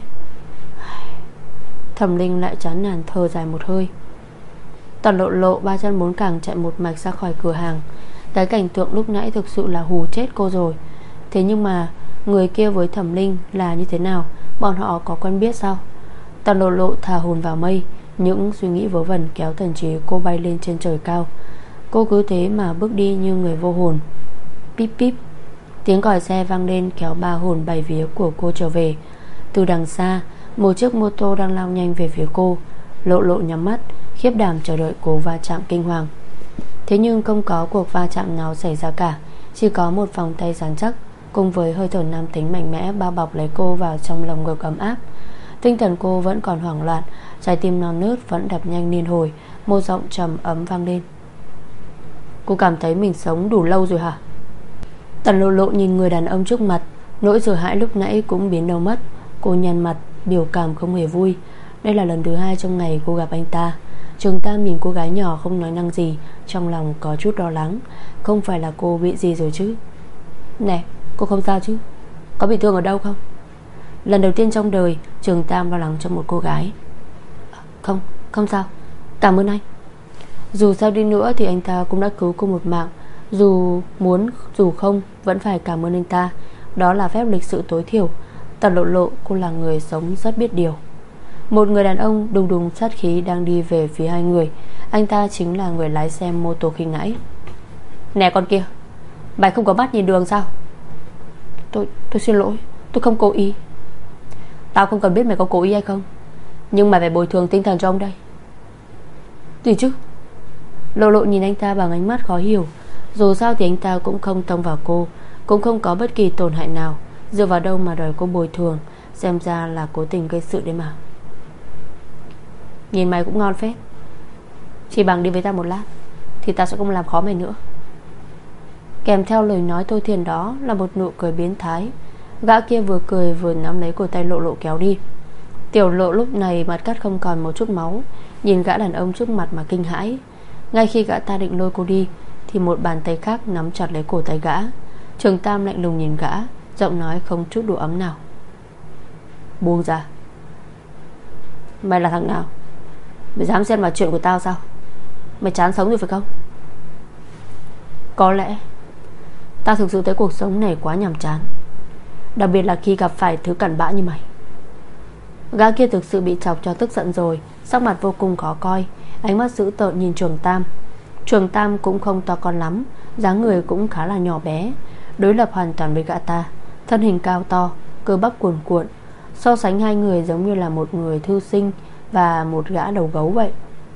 Thẩm Linh lại chán nản thở dài một hơi. Tần Lộ Lộ ba chân bốn cẳng chạy một mạch ra khỏi cửa hàng. Cái cảnh tượng lúc nãy thực sự là hù chết cô rồi. Thế nhưng mà người kia với Thẩm Linh là như thế nào? Bọn họ có quen biết sao? Tần Lộ Lộ thả hồn vào mây. Những suy nghĩ vớ vẩn kéo thần trí cô bay lên trên trời cao. Cô cứ thế mà bước đi như người vô hồn. Píp píp, tiếng còi xe vang lên kéo ba hồn bảy vía của cô trở về. Từ đằng xa, một chiếc mô tô đang lao nhanh về phía cô. Lộ Lộ nhắm mắt, khiếp đảm chờ đợi cố va chạm kinh hoàng. Thế nhưng không có cuộc va chạm nào xảy ra cả. Chỉ có một vòng tay rắn chắc cùng với hơi thở nam tính mạnh mẽ bao bọc lấy cô vào trong lòng ngực ấm áp. Tinh thần cô vẫn còn hoảng loạn, trái tim non nớt vẫn đập nhanh liên hồi. Một giọng trầm ấm vang lên. Cô cảm thấy mình sống đủ lâu rồi hả? Tần Lộ Lộ nhìn người đàn ông trước mặt, nỗi sợ hãi lúc nãy cũng biến đâu mất. Cô nhăn mặt, biểu cảm không hề vui. Đây là lần thứ hai trong ngày cô gặp anh ta. Trường Tam nhìn cô gái nhỏ không nói năng gì, trong lòng có chút lo lắng. Không phải là cô bị gì rồi chứ? Nè, cô không sao chứ? Có bị thương ở đâu không? Lần đầu tiên trong đời Trường Tam lo lắng cho một cô gái. Không, không sao, cảm ơn anh. Dù sao đi nữa thì anh ta cũng đã cứu cô một mạng. Dù muốn dù không vẫn phải cảm ơn anh ta. Đó là phép lịch sự tối thiểu. Tần Lộ Lộ, cô là người sống rất biết điều. Một người đàn ông đùng đùng sát khí đang đi về phía hai người. Anh ta chính là người lái xe mô tô khi nãy. Nè con kia, mày không có mắt nhìn đường sao? Tôi, tôi xin lỗi, tôi không cố ý. Tao không cần biết mày có cố ý hay không, nhưng mày phải bồi thường tinh thần cho ông đây. Gì chứ? Lộ Lộ nhìn anh ta bằng ánh mắt khó hiểu. Dù sao thì anh ta cũng không tông vào cô, cũng không có bất kỳ tổn hại nào. Dựa vào đâu mà đòi cô bồi thường? Xem ra là cố tình gây sự đấy mà. Nhìn mày cũng ngon phết. Chỉ bằng đi với ta một lát thì ta sẽ không làm khó mày nữa. Kèm theo lời nói tôi thiền đó là một nụ cười biến thái. Gã kia vừa cười vừa nắm lấy cổ tay Lộ Lộ kéo đi. Tiểu Lộ lúc này mặt cắt không còn một chút máu, nhìn gã đàn ông trước mặt mà kinh hãi. Ngay khi gã ta định lôi cô đi thì một bàn tay khác nắm chặt lấy cổ tay gã. Trường Tam lạnh lùng nhìn gã, giọng nói không chút độ ấm nào. Buông ra. Mày là thằng nào? Mày dám xen vào chuyện của tao sao? Mày chán sống rồi phải không? Có lẽ tao thực sự thấy cuộc sống này quá nhàm chán. Đặc biệt là khi gặp phải thứ cặn bã như mày. Gã kia thực sự bị chọc cho tức giận rồi, sắc mặt vô cùng khó coi, ánh mắt dữ tợn nhìn Trường Tam. Trường Tam cũng không to con lắm, dáng người cũng khá là nhỏ bé, đối lập hoàn toàn với gã ta. Thân hình cao to, cơ bắp cuồn cuộn, so sánh hai người giống như là một người thư sinh và một gã đầu gấu vậy.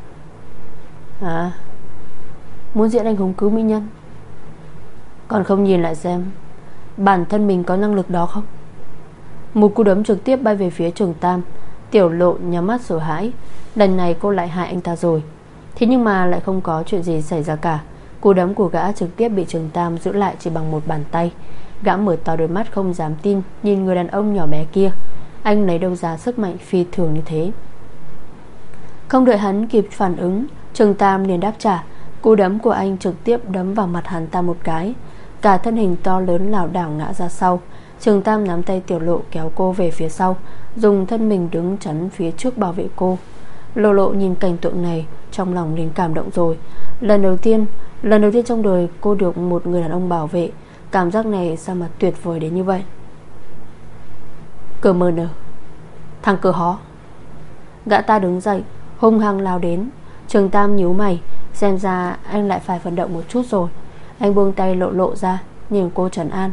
À, muốn diễn anh hùng cứu mỹ nhân, còn không nhìn lại xem bản thân mình có năng lực đó không? Một cú đấm trực tiếp bay về phía Trường Tam. Tiểu Lộ nhắm mắt sợ hãi. Lần này cô lại hại anh ta rồi. Thế nhưng mà lại không có chuyện gì xảy ra cả. Cú đấm của gã trực tiếp bị Trường Tam giữ lại chỉ bằng một bàn tay. Gã mở to đôi mắt không dám tin nhìn người đàn ông nhỏ bé kia. Anh lấy đâu ra sức mạnh phi thường như thế? Không đợi hắn kịp phản ứng, Trường Tam liền đáp trả. Cú đấm của anh trực tiếp đấm vào mặt hắn ta một cái. Cả thân hình to lớn lảo đảo ngã ra sau. Trường Tam nắm tay Tiểu Lộ kéo cô về phía sau, dùng thân mình đứng chắn phía trước bảo vệ cô. Lộ Lộ nhìn cảnh tượng này, trong lòng liền cảm động rồi. Lần đầu tiên Lần đầu tiên trong đời cô được một người đàn ông bảo vệ. Cảm giác này sao mà tuyệt vời đến như vậy. Cờ mờ nờ, thằng cờ hó. Gã ta đứng dậy hung hăng lao đến. Trường Tam nhíu mày, xem ra anh lại phải vận động một chút rồi. Anh buông tay Lộ Lộ ra, nhìn cô trấn an.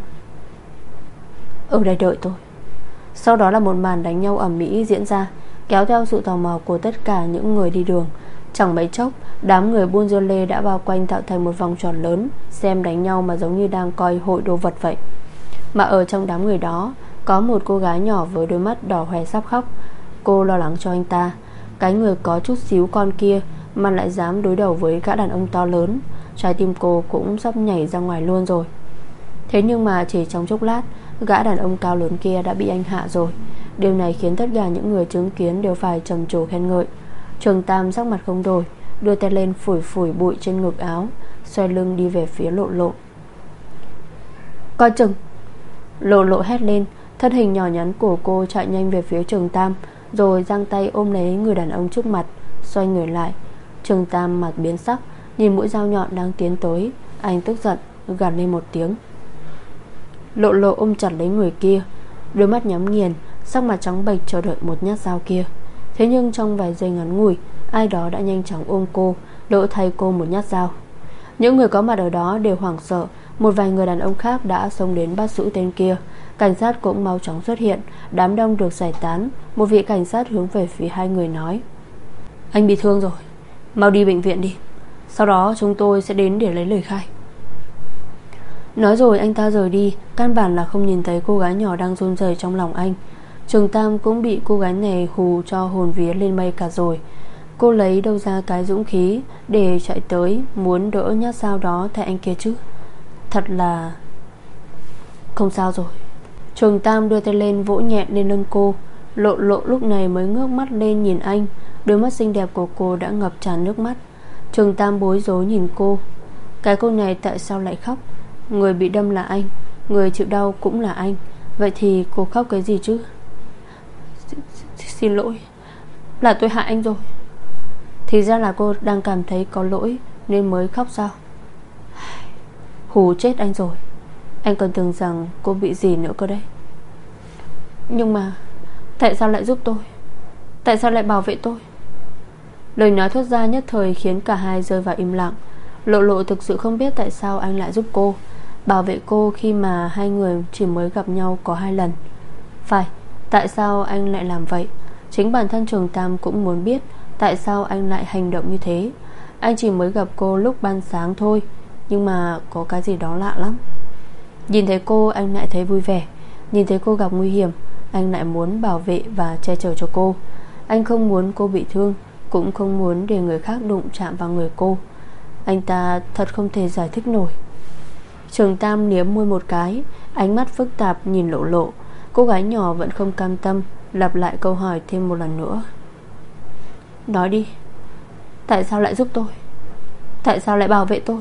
Ở đây đợi tôi. Sau đó là một màn đánh nhau ầm ĩ diễn ra, kéo theo sự tò mò của tất cả những người đi đường. Chẳng mấy chốc, đám người buôn dưa lê đã bao quanh tạo thành một vòng tròn lớn, xem đánh nhau mà giống như đang coi hội đồ vật vậy. Mà ở trong đám người đó có một cô gái nhỏ với đôi mắt đỏ hoe sắp khóc. Cô lo lắng cho anh ta. Cái người có chút xíu con kia mà lại dám đối đầu với gã đàn ông to lớn. Trái tim cô cũng sắp nhảy ra ngoài luôn rồi. Thế nhưng mà chỉ trong chốc lát, gã đàn ông cao lớn kia đã bị anh hạ rồi. Điều này khiến tất cả những người chứng kiến đều phải trầm trồ khen ngợi. Trường Tam sắc mặt không đổi, đưa tay lên phủi phủi bụi trên ngực áo, xoay lưng đi về phía Lộ Lộ. Coi chừng! Lộ Lộ hét lên. Thân hình nhỏ nhắn của cô chạy nhanh về phía Trường Tam, rồi giang tay ôm lấy người đàn ông trước mặt, xoay người lại. Trường Tam mặt biến sắc, nhìn mũi dao nhọn đang tiến tới. Anh tức giận gạt lên một tiếng. Lộ Lộ ôm chặt lấy người kia, đôi mắt nhắm nghiền, sắc mặt trắng bệch chờ đợi một nhát dao kia. Thế nhưng trong vài giây ngắn ngủi, ai đó đã nhanh chóng ôm cô, đỡ thay cô một nhát dao. Những người có mặt ở đó đều hoảng sợ. Một vài người đàn ông khác đã xông đến bắt giữ tên kia. Cảnh sát cũng mau chóng xuất hiện. Đám đông được giải tán. Một vị cảnh sát hướng về phía hai người nói: Anh bị thương rồi, mau đi bệnh viện đi, sau đó chúng tôi sẽ đến để lấy lời khai. Nói rồi anh ta rời đi, căn bản là không nhìn thấy cô gái nhỏ đang run rẩy trong lòng anh. Trường Tam cũng bị cô gái này hù cho hồn vía lên mây cả rồi. Cô lấy đâu ra cái dũng khí để chạy tới muốn đỡ nhát dao đó thay anh kia chứ? Thật là... Không sao rồi. Trường Tam đưa tay lên vỗ nhẹ lên lưng cô. Lộ Lộ lúc này mới ngước mắt lên nhìn anh. Đôi mắt xinh đẹp của cô đã ngập tràn nước mắt. Trường Tam bối rối nhìn cô. Cái cô này tại sao lại khóc? Người bị đâm là anh, người chịu đau cũng là anh. Vậy thì cô khóc cái gì chứ? Xin, xin lỗi, là tôi hại anh rồi. Thì ra là cô đang cảm thấy có lỗi nên mới khóc sao? Hù chết anh rồi. Anh còn tưởng rằng cô bị gì nữa cơ đấy. Nhưng mà tại sao lại giúp tôi? Tại sao lại bảo vệ tôi? Lời nói thốt ra nhất thời khiến cả hai rơi vào im lặng. Lộ Lộ thực sự không biết tại sao anh lại giúp cô, bảo vệ cô khi mà hai người chỉ mới gặp nhau có hai lần. Phải, tại sao anh lại làm vậy? Chính bản thân Trường Tam cũng muốn biết tại sao anh lại hành động như thế. Anh chỉ mới gặp cô lúc ban sáng thôi, nhưng mà có cái gì đó lạ lắm. Nhìn thấy cô anh lại thấy vui vẻ. Nhìn thấy cô gặp nguy hiểm, anh lại muốn bảo vệ và che chở cho cô. Anh không muốn cô bị thương, cũng không muốn để người khác đụng chạm vào người cô. Anh ta thật không thể giải thích nổi. Trường Tam liếm môi một cái, ánh mắt phức tạp nhìn Lộ Lộ. Cô gái nhỏ vẫn không cam tâm, lặp lại câu hỏi thêm một lần nữa. Nói đi, tại sao lại giúp tôi? Tại sao lại bảo vệ tôi?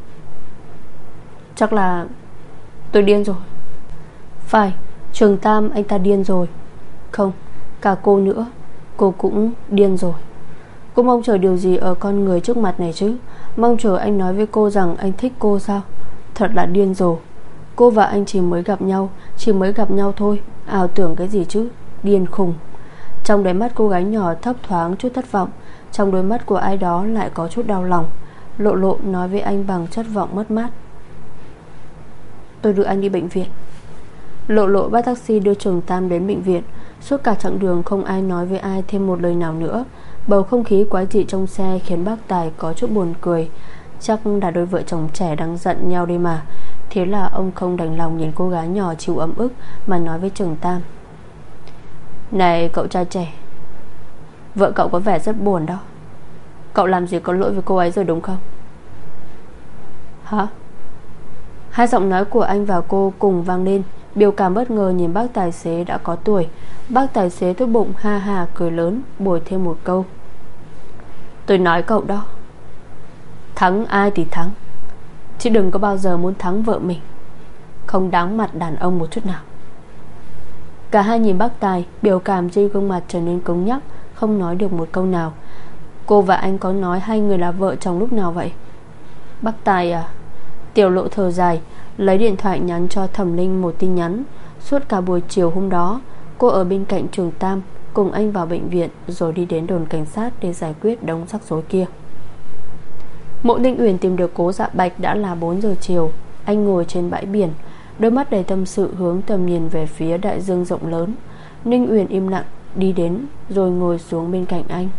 Chắc là tôi điên rồi. Phải, Trường Tam anh ta điên rồi. Không, cả cô nữa, cô cũng điên rồi. Cô mong chờ điều gì ở con người trước mặt này chứ? Mong chờ anh nói với cô rằng anh thích cô sao? Thật là điên rồ. Cô và anh chỉ mới gặp nhau, Chỉ mới gặp nhau thôi, ảo tưởng cái gì chứ, điên khùng. Trong đôi mắt cô gái nhỏ thấp thoáng chút thất vọng, trong đôi mắt của ai đó lại có chút đau lòng. Lộ Lộ nói với anh bằng chất vọng mất mát: tôi đưa anh đi bệnh viện. Lộ Lộ bắt taxi đưa Trường Tam đến bệnh viện. Suốt cả chặng đường không ai nói với ai thêm một lời nào nữa. Bầu không khí quái dị trong xe khiến bác Tài có chút buồn cười. Chắc là đôi vợ chồng trẻ đang giận nhau đây mà. Thế là ông không đành lòng nhìn cô gái nhỏ chịu ấm ức mà nói với Trường Tam: này cậu trai trẻ, vợ cậu có vẻ rất buồn đó. Cậu làm gì có lỗi với cô ấy rồi đúng không? Hả? Hai giọng nói của anh và cô cùng vang lên. Biểu cảm bất ngờ nhìn bác tài xế đã có tuổi. Bác tài xế tốt bụng ha ha cười lớn, bồi thêm một câu: tôi nói cậu đó, thắng ai thì thắng, chứ đừng có bao giờ muốn thắng vợ mình. Không đáng mặt đàn ông một chút nào. Cả hai nhìn bác Tài, biểu cảm trên gương mặt trở nên cứng nhắc, không nói được một câu nào. Cô và anh có nói hai người là vợ chồng lúc nào vậy? Bác Tài à? Tiểu Lộ thở dài, lấy điện thoại nhắn cho Thẩm Linh một tin nhắn. Suốt cả buổi chiều hôm đó, cô ở bên cạnh Trường Tam, cùng anh vào bệnh viện, rồi đi đến đồn cảnh sát để giải quyết đống rắc rối kia. Mộ Ninh Uyển tìm được Cố Dạ Bạch đã là bốn giờ chiều. Anh ngồi trên bãi biển, đôi mắt đầy tâm sự hướng tầm nhìn về phía đại dương rộng lớn. Ninh Uyển im lặng đi đến, rồi ngồi xuống bên cạnh anh.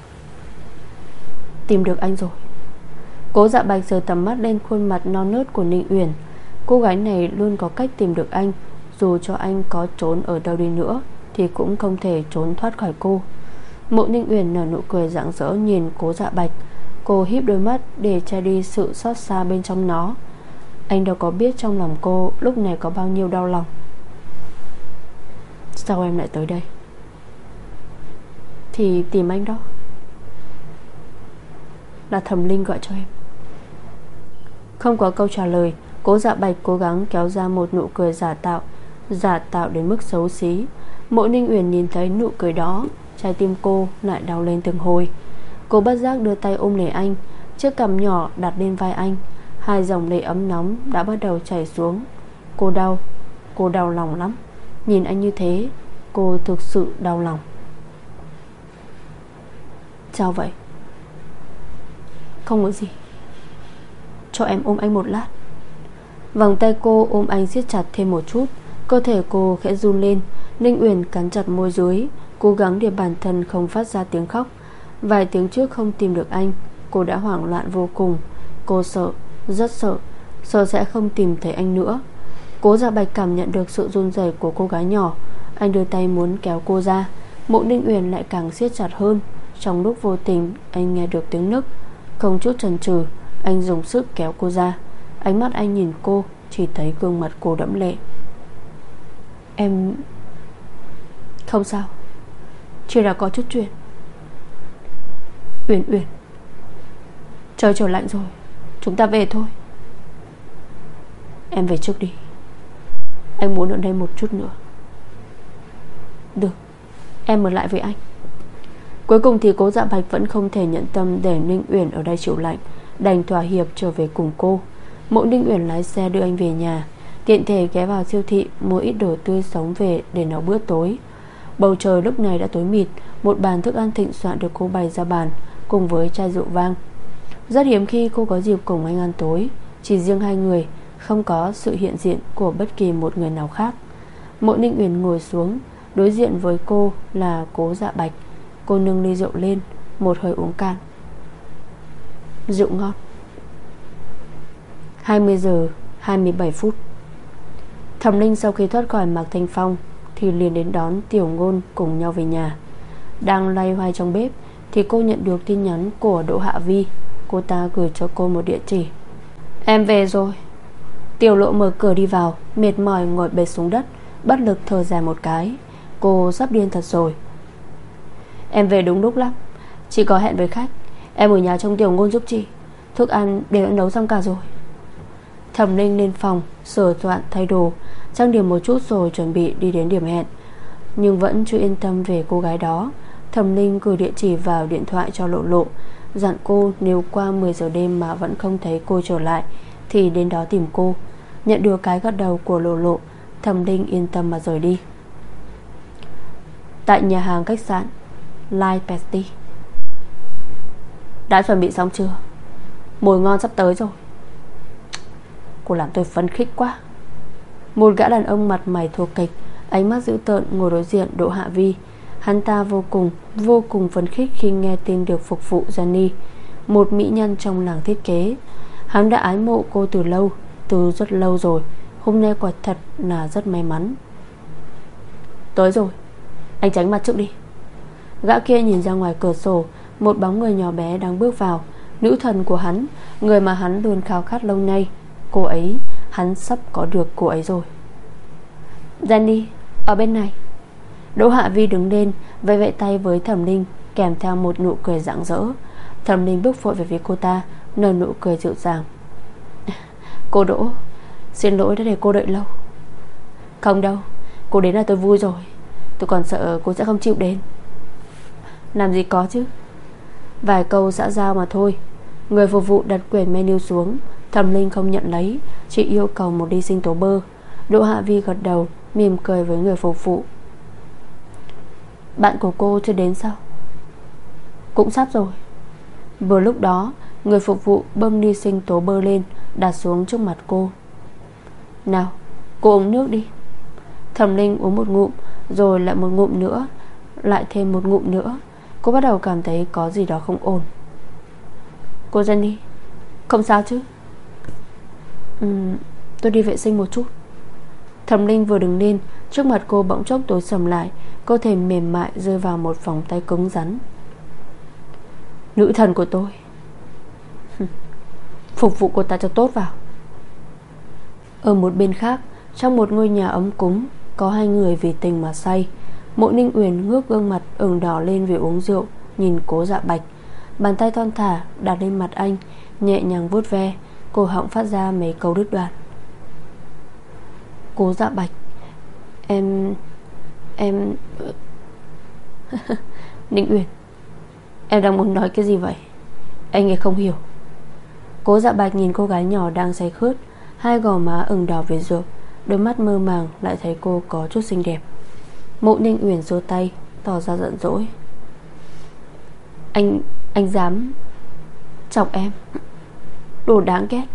Tìm được anh rồi. Cố Dạ Bạch giơ tầm mắt lên khuôn mặt non nớt của Ninh Uyển. Cô gái này luôn có cách tìm được anh. Dù cho anh có trốn ở đâu đi nữa thì cũng không thể trốn thoát khỏi cô. Mộ Ninh Uyển nở nụ cười rạng rỡ nhìn Cố Dạ Bạch. Cô híp đôi mắt để che đi sự xót xa bên trong nó. Anh đâu có biết trong lòng cô lúc này có bao nhiêu đau lòng. Sao em lại tới đây? Thì tìm anh đó. Là Thẩm Linh gọi cho em. Không có câu trả lời. Cố Dạ Bạch cố gắng kéo ra một nụ cười giả tạo, giả tạo đến mức xấu xí. Mộ Ninh Uyển nhìn thấy nụ cười đó, trái tim cô lại đau lên từng hồi. Cô bất giác đưa tay ôm lấy anh, chiếc cằm nhỏ đặt lên vai anh. Hai dòng lệ ấm nóng đã bắt đầu chảy xuống. Cô đau, cô đau lòng lắm. Nhìn anh như thế, cô thực sự đau lòng. Sao vậy? Không có gì. Cho em ôm anh một lát. Vòng tay cô ôm anh siết chặt thêm một chút. Cơ thể cô khẽ run lên. Ninh Uyển cắn chặt môi dưới, cố gắng để bản thân không phát ra tiếng khóc. Vài tiếng trước không tìm được anh, cô đã hoảng loạn vô cùng. Cô sợ, rất sợ, sợ sẽ không tìm thấy anh nữa. Cố Dạ Bạch cảm nhận được sự run rẩy của cô gái nhỏ. Anh đưa tay muốn kéo cô ra. Mộ Ninh Uyển lại càng siết chặt hơn. Trong lúc vô tình anh nghe được tiếng nức. Không chút chần chừ, anh dùng sức kéo cô ra. Ánh mắt anh nhìn cô, chỉ thấy gương mặt cô đẫm lệ. Em... Không sao, chỉ là có chút chuyện. Uyển Uyển, trời trở lạnh rồi, chúng ta về thôi. Em về trước đi, anh muốn ở đây một chút nữa. Được, em ở lại với anh. Cuối cùng thì Cố Dạ Bạch vẫn không thể nhận tâm để Ninh Uyển ở đây chịu lạnh, đành thỏa hiệp trở về cùng cô. Mộ Ninh Uyển lái xe đưa anh về nhà, tiện thể ghé vào siêu thị mua ít đồ tươi sống về để nấu bữa tối. Bầu trời lúc này đã tối mịt. Một bàn thức ăn thịnh soạn được cô bày ra bàn, cùng với chai rượu vang. Rất hiếm khi cô có dịp cùng anh ăn tối. Chỉ riêng hai người, không có sự hiện diện của bất kỳ một người nào khác. Mộ Ninh Uyển ngồi xuống, đối diện với cô là Cố Dạ Bạch. Cô nâng ly rượu lên, một hơi uống cạn. Rượu ngon. Hai mươi giờ hai mươi bảy phút. Thẩm Linh sau khi thoát khỏi Mạc Thanh Phong thì liền đến đón Tiểu Ngôn cùng nhau về nhà. Đang loay hoay trong bếp thì cô nhận được tin nhắn của Đỗ Hạ Vi. Cô ta gửi cho cô một địa chỉ. Em về rồi. Tiểu Lộ mở cửa đi vào, mệt mỏi ngồi bệt xuống đất, bất lực thở dài một cái. Cô sắp điên thật rồi. Em về đúng lúc lắm, chị có hẹn với khách. Em ở nhà trông Tiểu Ngôn giúp chị. Thức ăn đều đã nấu xong cả rồi. Thẩm Linh lên phòng sửa soạn thay đồ, trang điểm một chút rồi chuẩn bị đi đến điểm hẹn. Nhưng vẫn chưa yên tâm về cô gái đó. Thẩm Linh gửi địa chỉ vào điện thoại cho Lộ Lộ, dặn cô nếu qua mười giờ đêm mà vẫn không thấy cô trở lại thì đến đó tìm cô. Nhận được cái gật đầu của Lộ Lộ, Thẩm Linh yên tâm mà rời đi. Tại nhà hàng khách sạn Light Pasty. Đã chuẩn bị xong chưa? Mồi ngon sắp tới rồi. Cô làm tôi phấn khích quá. Một gã đàn ông mặt mày thô kệch, ánh mắt dữ tợn ngồi đối diện Đỗ Hạ Vi. Hắn ta vô cùng Vô cùng phấn khích khi nghe tin được phục vụ Jenny, một mỹ nhân trong làng thiết kế. Hắn đã ái mộ cô từ lâu, từ rất lâu rồi. Hôm nay quả thật là rất may mắn. Tới rồi, anh tránh mặt trước đi. Gã kia nhìn ra ngoài cửa sổ, một bóng người nhỏ bé đang bước vào. Nữ thần của hắn, người mà hắn luôn khao khát lâu nay. Cô ấy, hắn sắp có được cô ấy rồi. Jenny, ở bên này. Đỗ Hạ Vi đứng lên, vẫy vẫy tay với Thẩm Linh, kèm theo một nụ cười rạng rỡ. Thẩm Linh bước vội về phía cô ta, nở nụ cười dịu dàng. Cô Đỗ, xin lỗi đã để cô đợi lâu. Không đâu, cô đến là tôi vui rồi. Tôi còn sợ cô sẽ không chịu đến. Làm gì có chứ, vài câu xã giao mà thôi. Người phục vụ đặt quyển menu xuống. Thẩm Linh không nhận lấy, chỉ yêu cầu một ly sinh tố bơ. Đỗ Hạ Vi gật đầu, mỉm cười với người phục vụ. Bạn của cô chưa đến sao? Cũng sắp rồi. Vừa lúc đó, người phục vụ bưng ly sinh tố bơ lên, đặt xuống trước mặt cô. Nào, cô uống nước đi. Thẩm Linh uống một ngụm, rồi lại một ngụm nữa, lại thêm một ngụm nữa. Cô bắt đầu cảm thấy có gì đó không ổn. Cô Jenny, không sao chứ? Ừ, tôi đi vệ sinh một chút. Thẩm Linh vừa đứng lên, trước mặt cô bỗng chốc tối sầm lại. Cơ thể mềm mại rơi vào một vòng tay cứng rắn. Nữ thần của tôi. Phục vụ cô ta cho tốt vào. Ở một bên khác, trong một ngôi nhà ấm cúng, có hai người vì tình mà say. Mộ Ninh Uyển ngước gương mặt ửng đỏ lên vì uống rượu, nhìn Cố Dạ Bạch. Bàn tay thon thả đặt lên mặt anh, nhẹ nhàng vuốt ve, cổ họng phát ra mấy câu đứt đoạn. Cố Dạ Bạch, Em... Em... Ninh Uyển, em đang muốn nói cái gì vậy? Anh ấy không hiểu. Cố Dạ Bạch nhìn cô gái nhỏ đang say khướt, hai gò má ửng đỏ vì rượu, đôi mắt mơ màng lại thấy cô có chút xinh đẹp. Mộ Ninh Uyển giơ tay, tỏ ra giận dỗi. Anh... anh dám chọc em? Đồ đáng ghét.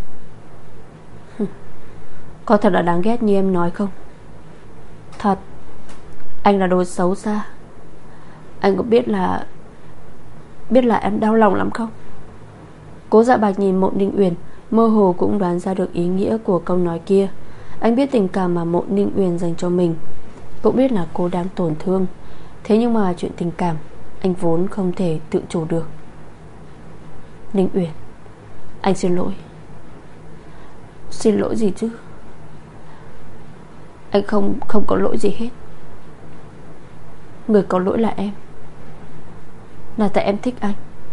Có thật là đáng ghét như em nói không? Thật. Anh là đồ xấu xa. Anh có biết là Biết là em đau lòng lắm không? Cố Dạ Bạch nhìn Mộ Ninh Uyển, mơ hồ cũng đoán ra được ý nghĩa của câu nói kia. Anh biết tình cảm mà Mộ Ninh Uyển dành cho mình, cũng biết là cô đang tổn thương. Thế nhưng mà chuyện tình cảm, anh vốn không thể tự chủ được. Ninh Uyển, anh xin lỗi. Xin lỗi gì chứ? Anh không không có lỗi gì hết. Người có lỗi là em. Là tại em thích anh.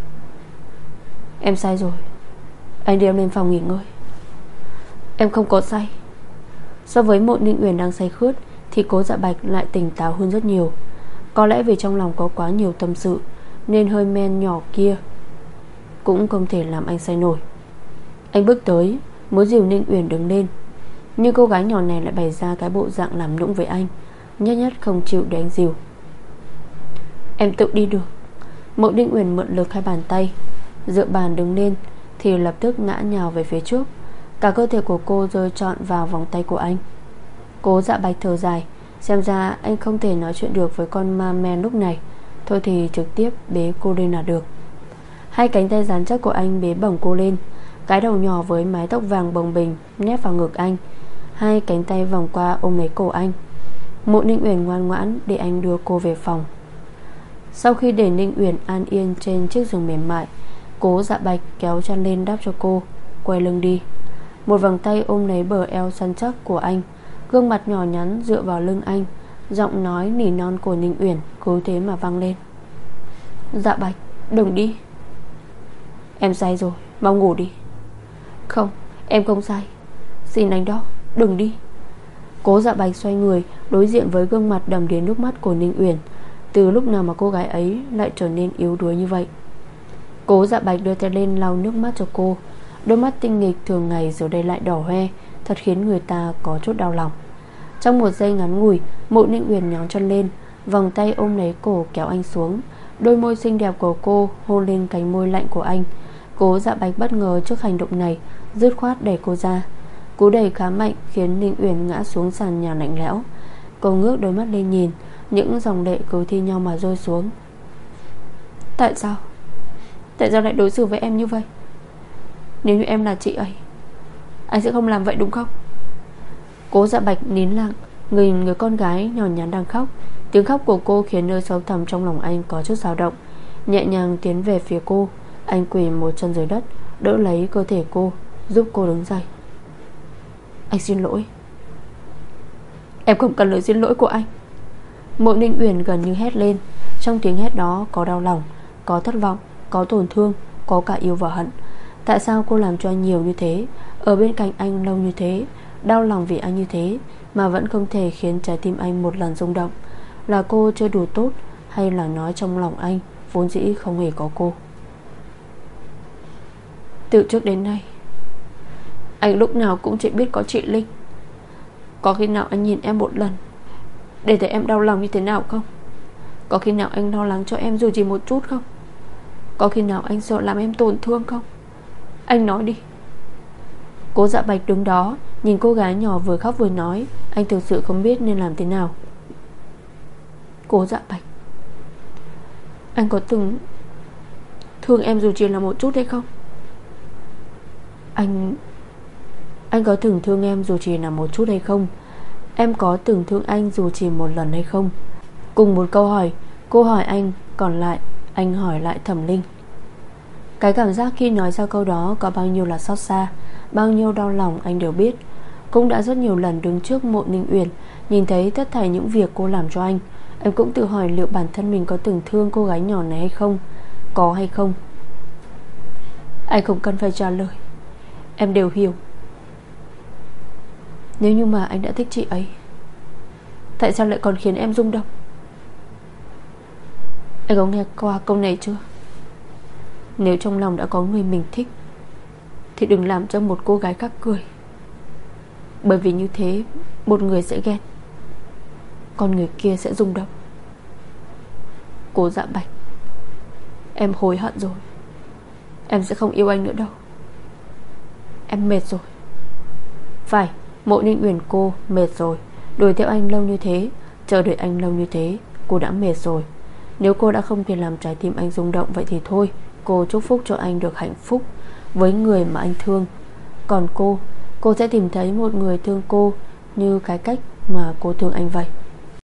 Em sai rồi. Anh đưa em lên phòng nghỉ ngơi. Em không có say. So với Mộ Ninh Uyển đang say khướt thì Cố Dạ Bạch lại tỉnh táo hơn rất nhiều. Có lẽ vì trong lòng có quá nhiều tâm sự, nên hơi men nhỏ kia cũng không thể làm anh say nổi. Anh bước tới, muốn dìu Ninh Uyển đứng lên, nhưng cô gái nhỏ này lại bày ra cái bộ dạng làm nũng với anh, nhất nhất không chịu để anh dìu. Em tự đi được. Mộ Ninh Uyển mượn lực hai bàn tay, dựa bàn đứng lên thì lập tức ngã nhào về phía trước. Cả cơ thể của cô rơi trọn vào vòng tay của anh. Cố Dạ Bạch thở dài, xem ra anh không thể nói chuyện được với con ma men lúc này. Thôi thì trực tiếp bế cô lên là được. Hai cánh tay rắn chắc của anh bế bổng cô lên, cái đầu nhỏ với mái tóc vàng bồng bềnh nép vào ngực anh. Hai cánh tay vòng qua ôm lấy cổ anh. Mộ Ninh Uyển ngoan ngoãn để anh đưa cô về phòng. Sau khi để Ninh Uyển an yên trên chiếc giường mềm mại, Cố Dạ Bạch kéo chăn lên đắp cho cô, quay lưng đi. Một vòng tay ôm lấy bờ eo săn chắc của anh, gương mặt nhỏ nhắn dựa vào lưng anh. Giọng nói nỉ non của Ninh Uyển cứ thế mà vang lên. Dạ Bạch, đừng đi. Em say rồi, mau ngủ đi. Không, em không say. Xin anh đó, đừng đi. Cố Dạ Bạch xoay người đối diện với gương mặt đầm đìa nước mắt của Ninh Uyển. Từ lúc nào mà cô gái ấy lại trở nên yếu đuối như vậy? Cố Dạ Bạch đưa tay lên lau nước mắt cho cô. Đôi mắt tinh nghịch thường ngày giờ đây lại đỏ hoe, thật khiến người ta có chút đau lòng. Trong một giây ngắn ngủi, Mộ Ninh Uyển nhón chân lên, vòng tay ôm lấy cổ kéo anh xuống. Đôi môi xinh đẹp của cô hôn lên cánh môi lạnh của anh. Cố Dạ Bạch bất ngờ trước hành động này, dứt khoát đẩy cô ra. Cú đẩy khá mạnh khiến Ninh Uyển ngã xuống sàn nhà lạnh lẽo. Cô ngước đôi mắt lên nhìn, những dòng lệ cứ thi nhau mà rơi xuống. Tại sao Tại sao lại đối xử với em như vậy? Nếu như em là chị ấy, anh sẽ không làm vậy đúng không? Cố Dạ Bạch nín lặng, người người con gái nhỏ nhắn đang khóc. Tiếng khóc của cô khiến nơi sâu thẳm trong lòng anh có chút dao động. Nhẹ nhàng tiến về phía cô, anh quỳ một chân dưới đất, đỡ lấy cơ thể cô, giúp cô đứng dậy. Anh xin lỗi. Em không cần lời xin lỗi của anh. Mộ Ninh Uyển gần như hét lên. Trong tiếng hét đó có đau lòng, có thất vọng, có tổn thương, có cả yêu và hận. Tại sao cô làm cho anh nhiều như thế, ở bên cạnh anh lâu như thế, đau lòng vì anh như thế, mà vẫn không thể khiến trái tim anh một lần rung động? Là cô chưa đủ tốt, hay là nói trong lòng anh vốn dĩ không hề có cô? Từ trước đến nay, anh lúc nào cũng chỉ biết có chị Linh. Có khi nào anh nhìn em một lần để thấy em đau lòng như thế nào không? Có khi nào anh lo lắng cho em dù chỉ một chút không? Có khi nào anh sợ làm em tổn thương không? Anh nói đi. Cố Dạ Bạch đứng đó, nhìn cô gái nhỏ vừa khóc vừa nói. Anh thực sự không biết nên làm thế nào. Cố Dạ Bạch, anh có từng thương em dù chỉ là một chút hay không? Anh Anh có từng thương em dù chỉ là một chút hay không? Em có từng thương anh dù chỉ một lần hay không? Cùng một câu hỏi, cô hỏi anh, còn lại anh hỏi lại Thẩm Linh. Cái cảm giác khi nói ra câu đó có bao nhiêu là xót xa, bao nhiêu đau lòng anh đều biết. Cũng đã rất nhiều lần đứng trước Mộ Ninh Uyển, nhìn thấy tất thảy những việc cô làm cho anh. Em cũng tự hỏi liệu bản thân mình có từng thương cô gái nhỏ này hay không, có hay không. Anh không cần phải trả lời, em đều hiểu. Nếu như mà anh đã thích chị ấy, tại sao lại còn khiến em rung động? Anh có nghe qua câu này chưa? Nếu trong lòng đã có người mình thích thì đừng làm cho một cô gái khác cười, bởi vì như thế một người sẽ ghét, còn người kia sẽ rung động. Cố Dạ Bạch, em hối hận rồi. Em sẽ không yêu anh nữa đâu. Em mệt rồi. Phải, Mộ Ninh Uyển cô mệt rồi. Đuổi theo anh lâu như thế, chờ đợi anh lâu như thế, cô đã mệt rồi. Nếu cô đã không thể làm trái tim anh rung động, vậy thì thôi, cô chúc phúc cho anh được hạnh phúc với người mà anh thương. Còn cô, cô sẽ tìm thấy một người thương cô như cái cách mà cô thương anh vậy.